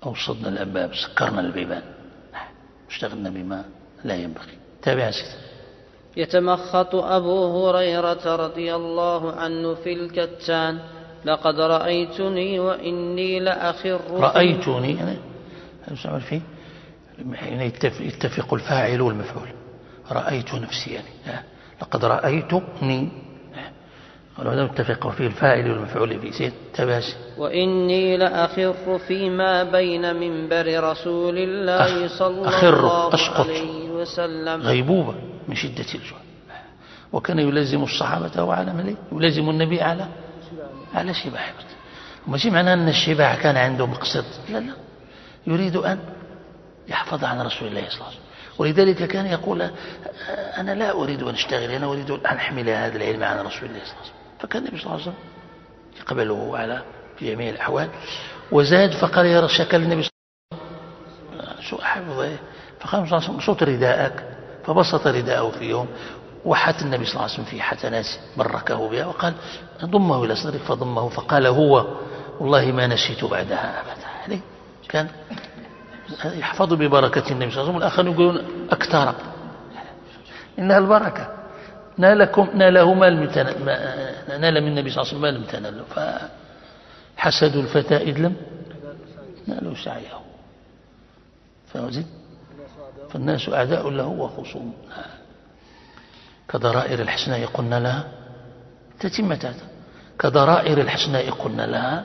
أو صدنا الأبواب، سكرنا البيبان، اشتغلنا بما لا ينبغي. تابع سيدي. يتمخط أبو هريرة رضي الله عنه في الكتان: لقد رأيتني وإني لأخر. رأيتني يعني فيه يعني يتفق الفاعل والمفعول. رأيت نفسي يعني لقد رأيتني، ولو اتفق فيه الفاعل والمفعول في سيد. تباسي. وإني لأخر فيما بين منبر رسول الله صلى الله عليه وسلم غيبوبة من شدة الجوع، وكان يلزم الصحابة وعلى مليه، يلزم النبي على شباع. وماشي معناه أن الشباع كان عنده مقصد، لا، يريد أن يحفظ عن رسول الله صلى الله عليه وسلم. ولذلك كان يقول: أنا لا أريد أن أشتغل، أنا أريد أن أحمل هذا العلم عن رسول الله صلى الله عليه وسلم. فكان النبي صلى الله عليه وسلم يقبله في جميع الأحوال. وزاد فقال: يا شكل النبي صلى الله عليه وسلم: شو حفظه؟ فقال صلى الله عليه وسلم: صوت رداءك. فبسط رداءه في يوم، وحت النبي صلى الله عليه وسلم في حتنات بركه بها، وقال: ضمه إلى صدرك. فضمه فقال: هو والله ما نسيت بعدها أبدا. كان يحفظ ببركة النبي صلى الله عليه وسلم. الآخرون يقولون: أكثر، إنها البركة. ناله ما نال من النبي صلى الله عليه وسلم ما لم تناله. فحسد الفتى إذ لم نالوا سعيه. فوزد فالناس أعداء له وخصوم. كضرائر الحسناء قلنا لها تتمة هذا. كضرائر الحسناء قلنا لها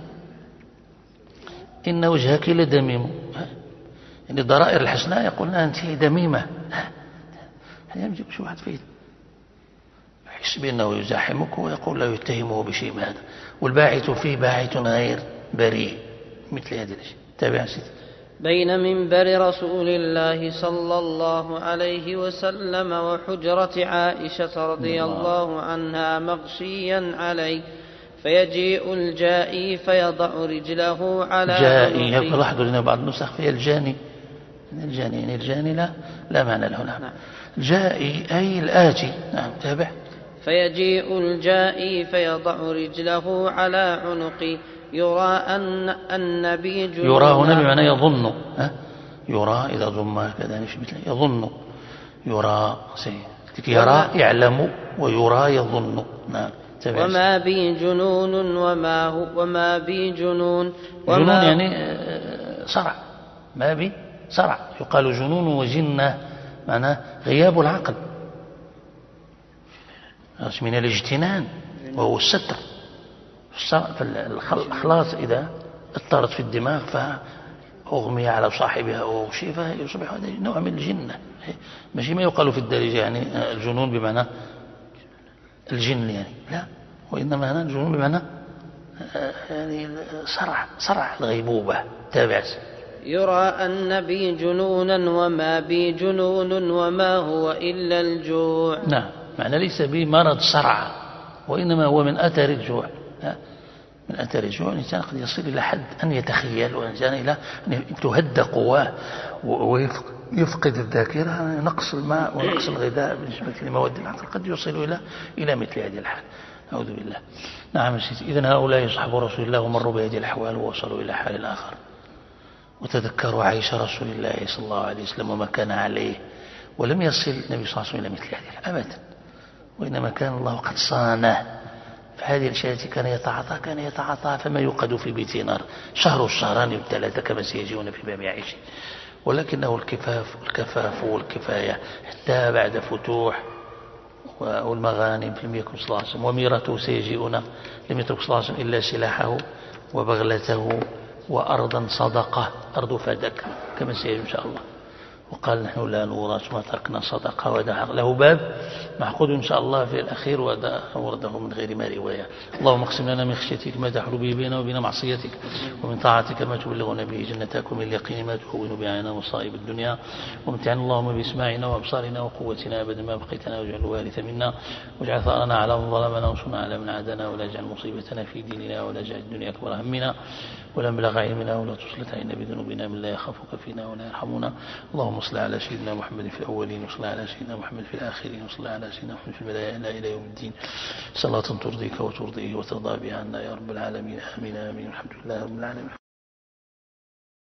إن وجهك لدميم. يعني ضرائر الحسناء يقولنا أنت دميمة. يعني يجب شو واحد فيه يحس بأنه يزاحمك ويقول لا يتهمه بشيء من هذا، والباعث فيه باعث غير بريء مثل هذه الأشياء. تابع سيدي. بين منبر رسول الله صلى الله عليه وسلم وحجرة عائشة رضي الله عنها مغشيا عليه، فيجيء الجائي فيضع رجله على جائي. لاحظوا لنا بعض النسخ فيها الجاني. يعني الجاني لا معنى له. نعم. جائي أي الآتي. نعم. تابع. فيجيء الجائي فيضع رجله على عنقي، يرى أن النبي جنون. يرى هنا بمعنى يظن. يرى إذا ضم كذا مثل يظن. يرى يعلم، ويرى يظن. نعم. وما بي جنون وما بي جنون. جنون يعني صرع. ما بي صرع. يقال جنون وجنة معناه غياب العقل من الاجتنان، وهو الستر. فالخلاص إذا اضطرت في الدماغ فأغمي على صاحبها أو شيء فيصبح هذا نوع من الجنة. ماشي ما يقال في الدارجة يعني الجنون بمعنى الجن يعني، لا، وإنما هنا الجنون بمعنى يعني صرع الغيبوبة. تابع. يرى أن بي جنونا وما بي جنون وما هو إلا الجوع. نعم. معنى ليس به مرض صرع، وإنما هو من أثر الجوع. من أثر الجوع الإنسان قد يصل إلى حد أن يتخيل، والإنسان إلى أن تهدى قواه ويفقد الذاكرة. نقص الماء ونقص الغذاء بالنسبة لمواد العقل قد يصل إلى مثل هذه الحال. أعوذ بالله. نعم. إذن هؤلاء يصحبوا رسول الله ومروا بهذه الأحوال ووصلوا إلى حال آخر. وتذكروا عيش رسول الله صلى الله عليه وسلم وما كان عليه، ولم يصل النبي صلى الله عليه وسلم إلى مثل هذه أبدا، وإنما كان الله قد صانه. فهذه الأشياء التي كان يتعاطى فما يوقد في بيت نار شهر الشهران والثلاثة كما سيجيون في باب عائشة. ولكنه الكفاف والكفاية حتى بعد فتوح والمغانم لم يكن صلى الله عليه وسلم، وميرته سيجيئنا لم يترك صلى الله عليه وسلم إلا سلاحه وبغلته وأرضا صدقة، أرض فدك كما سيجي إن شاء الله. وقال: نحن لا نورث ما تركنا صدقة. ودع له باب معقود إن شاء الله في الأخير ورده من غير ما رواية. اللهم اقسم لنا من خشيتك ما تحول به بيننا وبين معصيتك، ومن طاعتك ما تبلغنا به جنتك، ومن اليقين ما تهون به علينا مصائب الدنيا، وامتعنا اللهم باسماعنا وابصارنا وقوتنا ابدا ما بقيتنا، واجعل الوارث منا، واجعل ثارنا على من ظلمنا، وانصرنا على من عادانا، ولا تجعل مصيبتنا في ديننا، ولا تجعل الدنيا اكبر همنا ولا مبلغ علمنا، ولا تسلط علينا بذنوبنا من لا يخافك فينا ولا يرحمنا. اللهم صل على سيدنا محمد في الأولين، وصل على سيدنا محمد في الآخرين، وصل على سيدنا محمد في الملائكة إلى يوم الدين، صلاة ترضيك وترضيه وترضى بها عنا يا رب العالمين. آمين آمين. الحمد لله رب العالمين.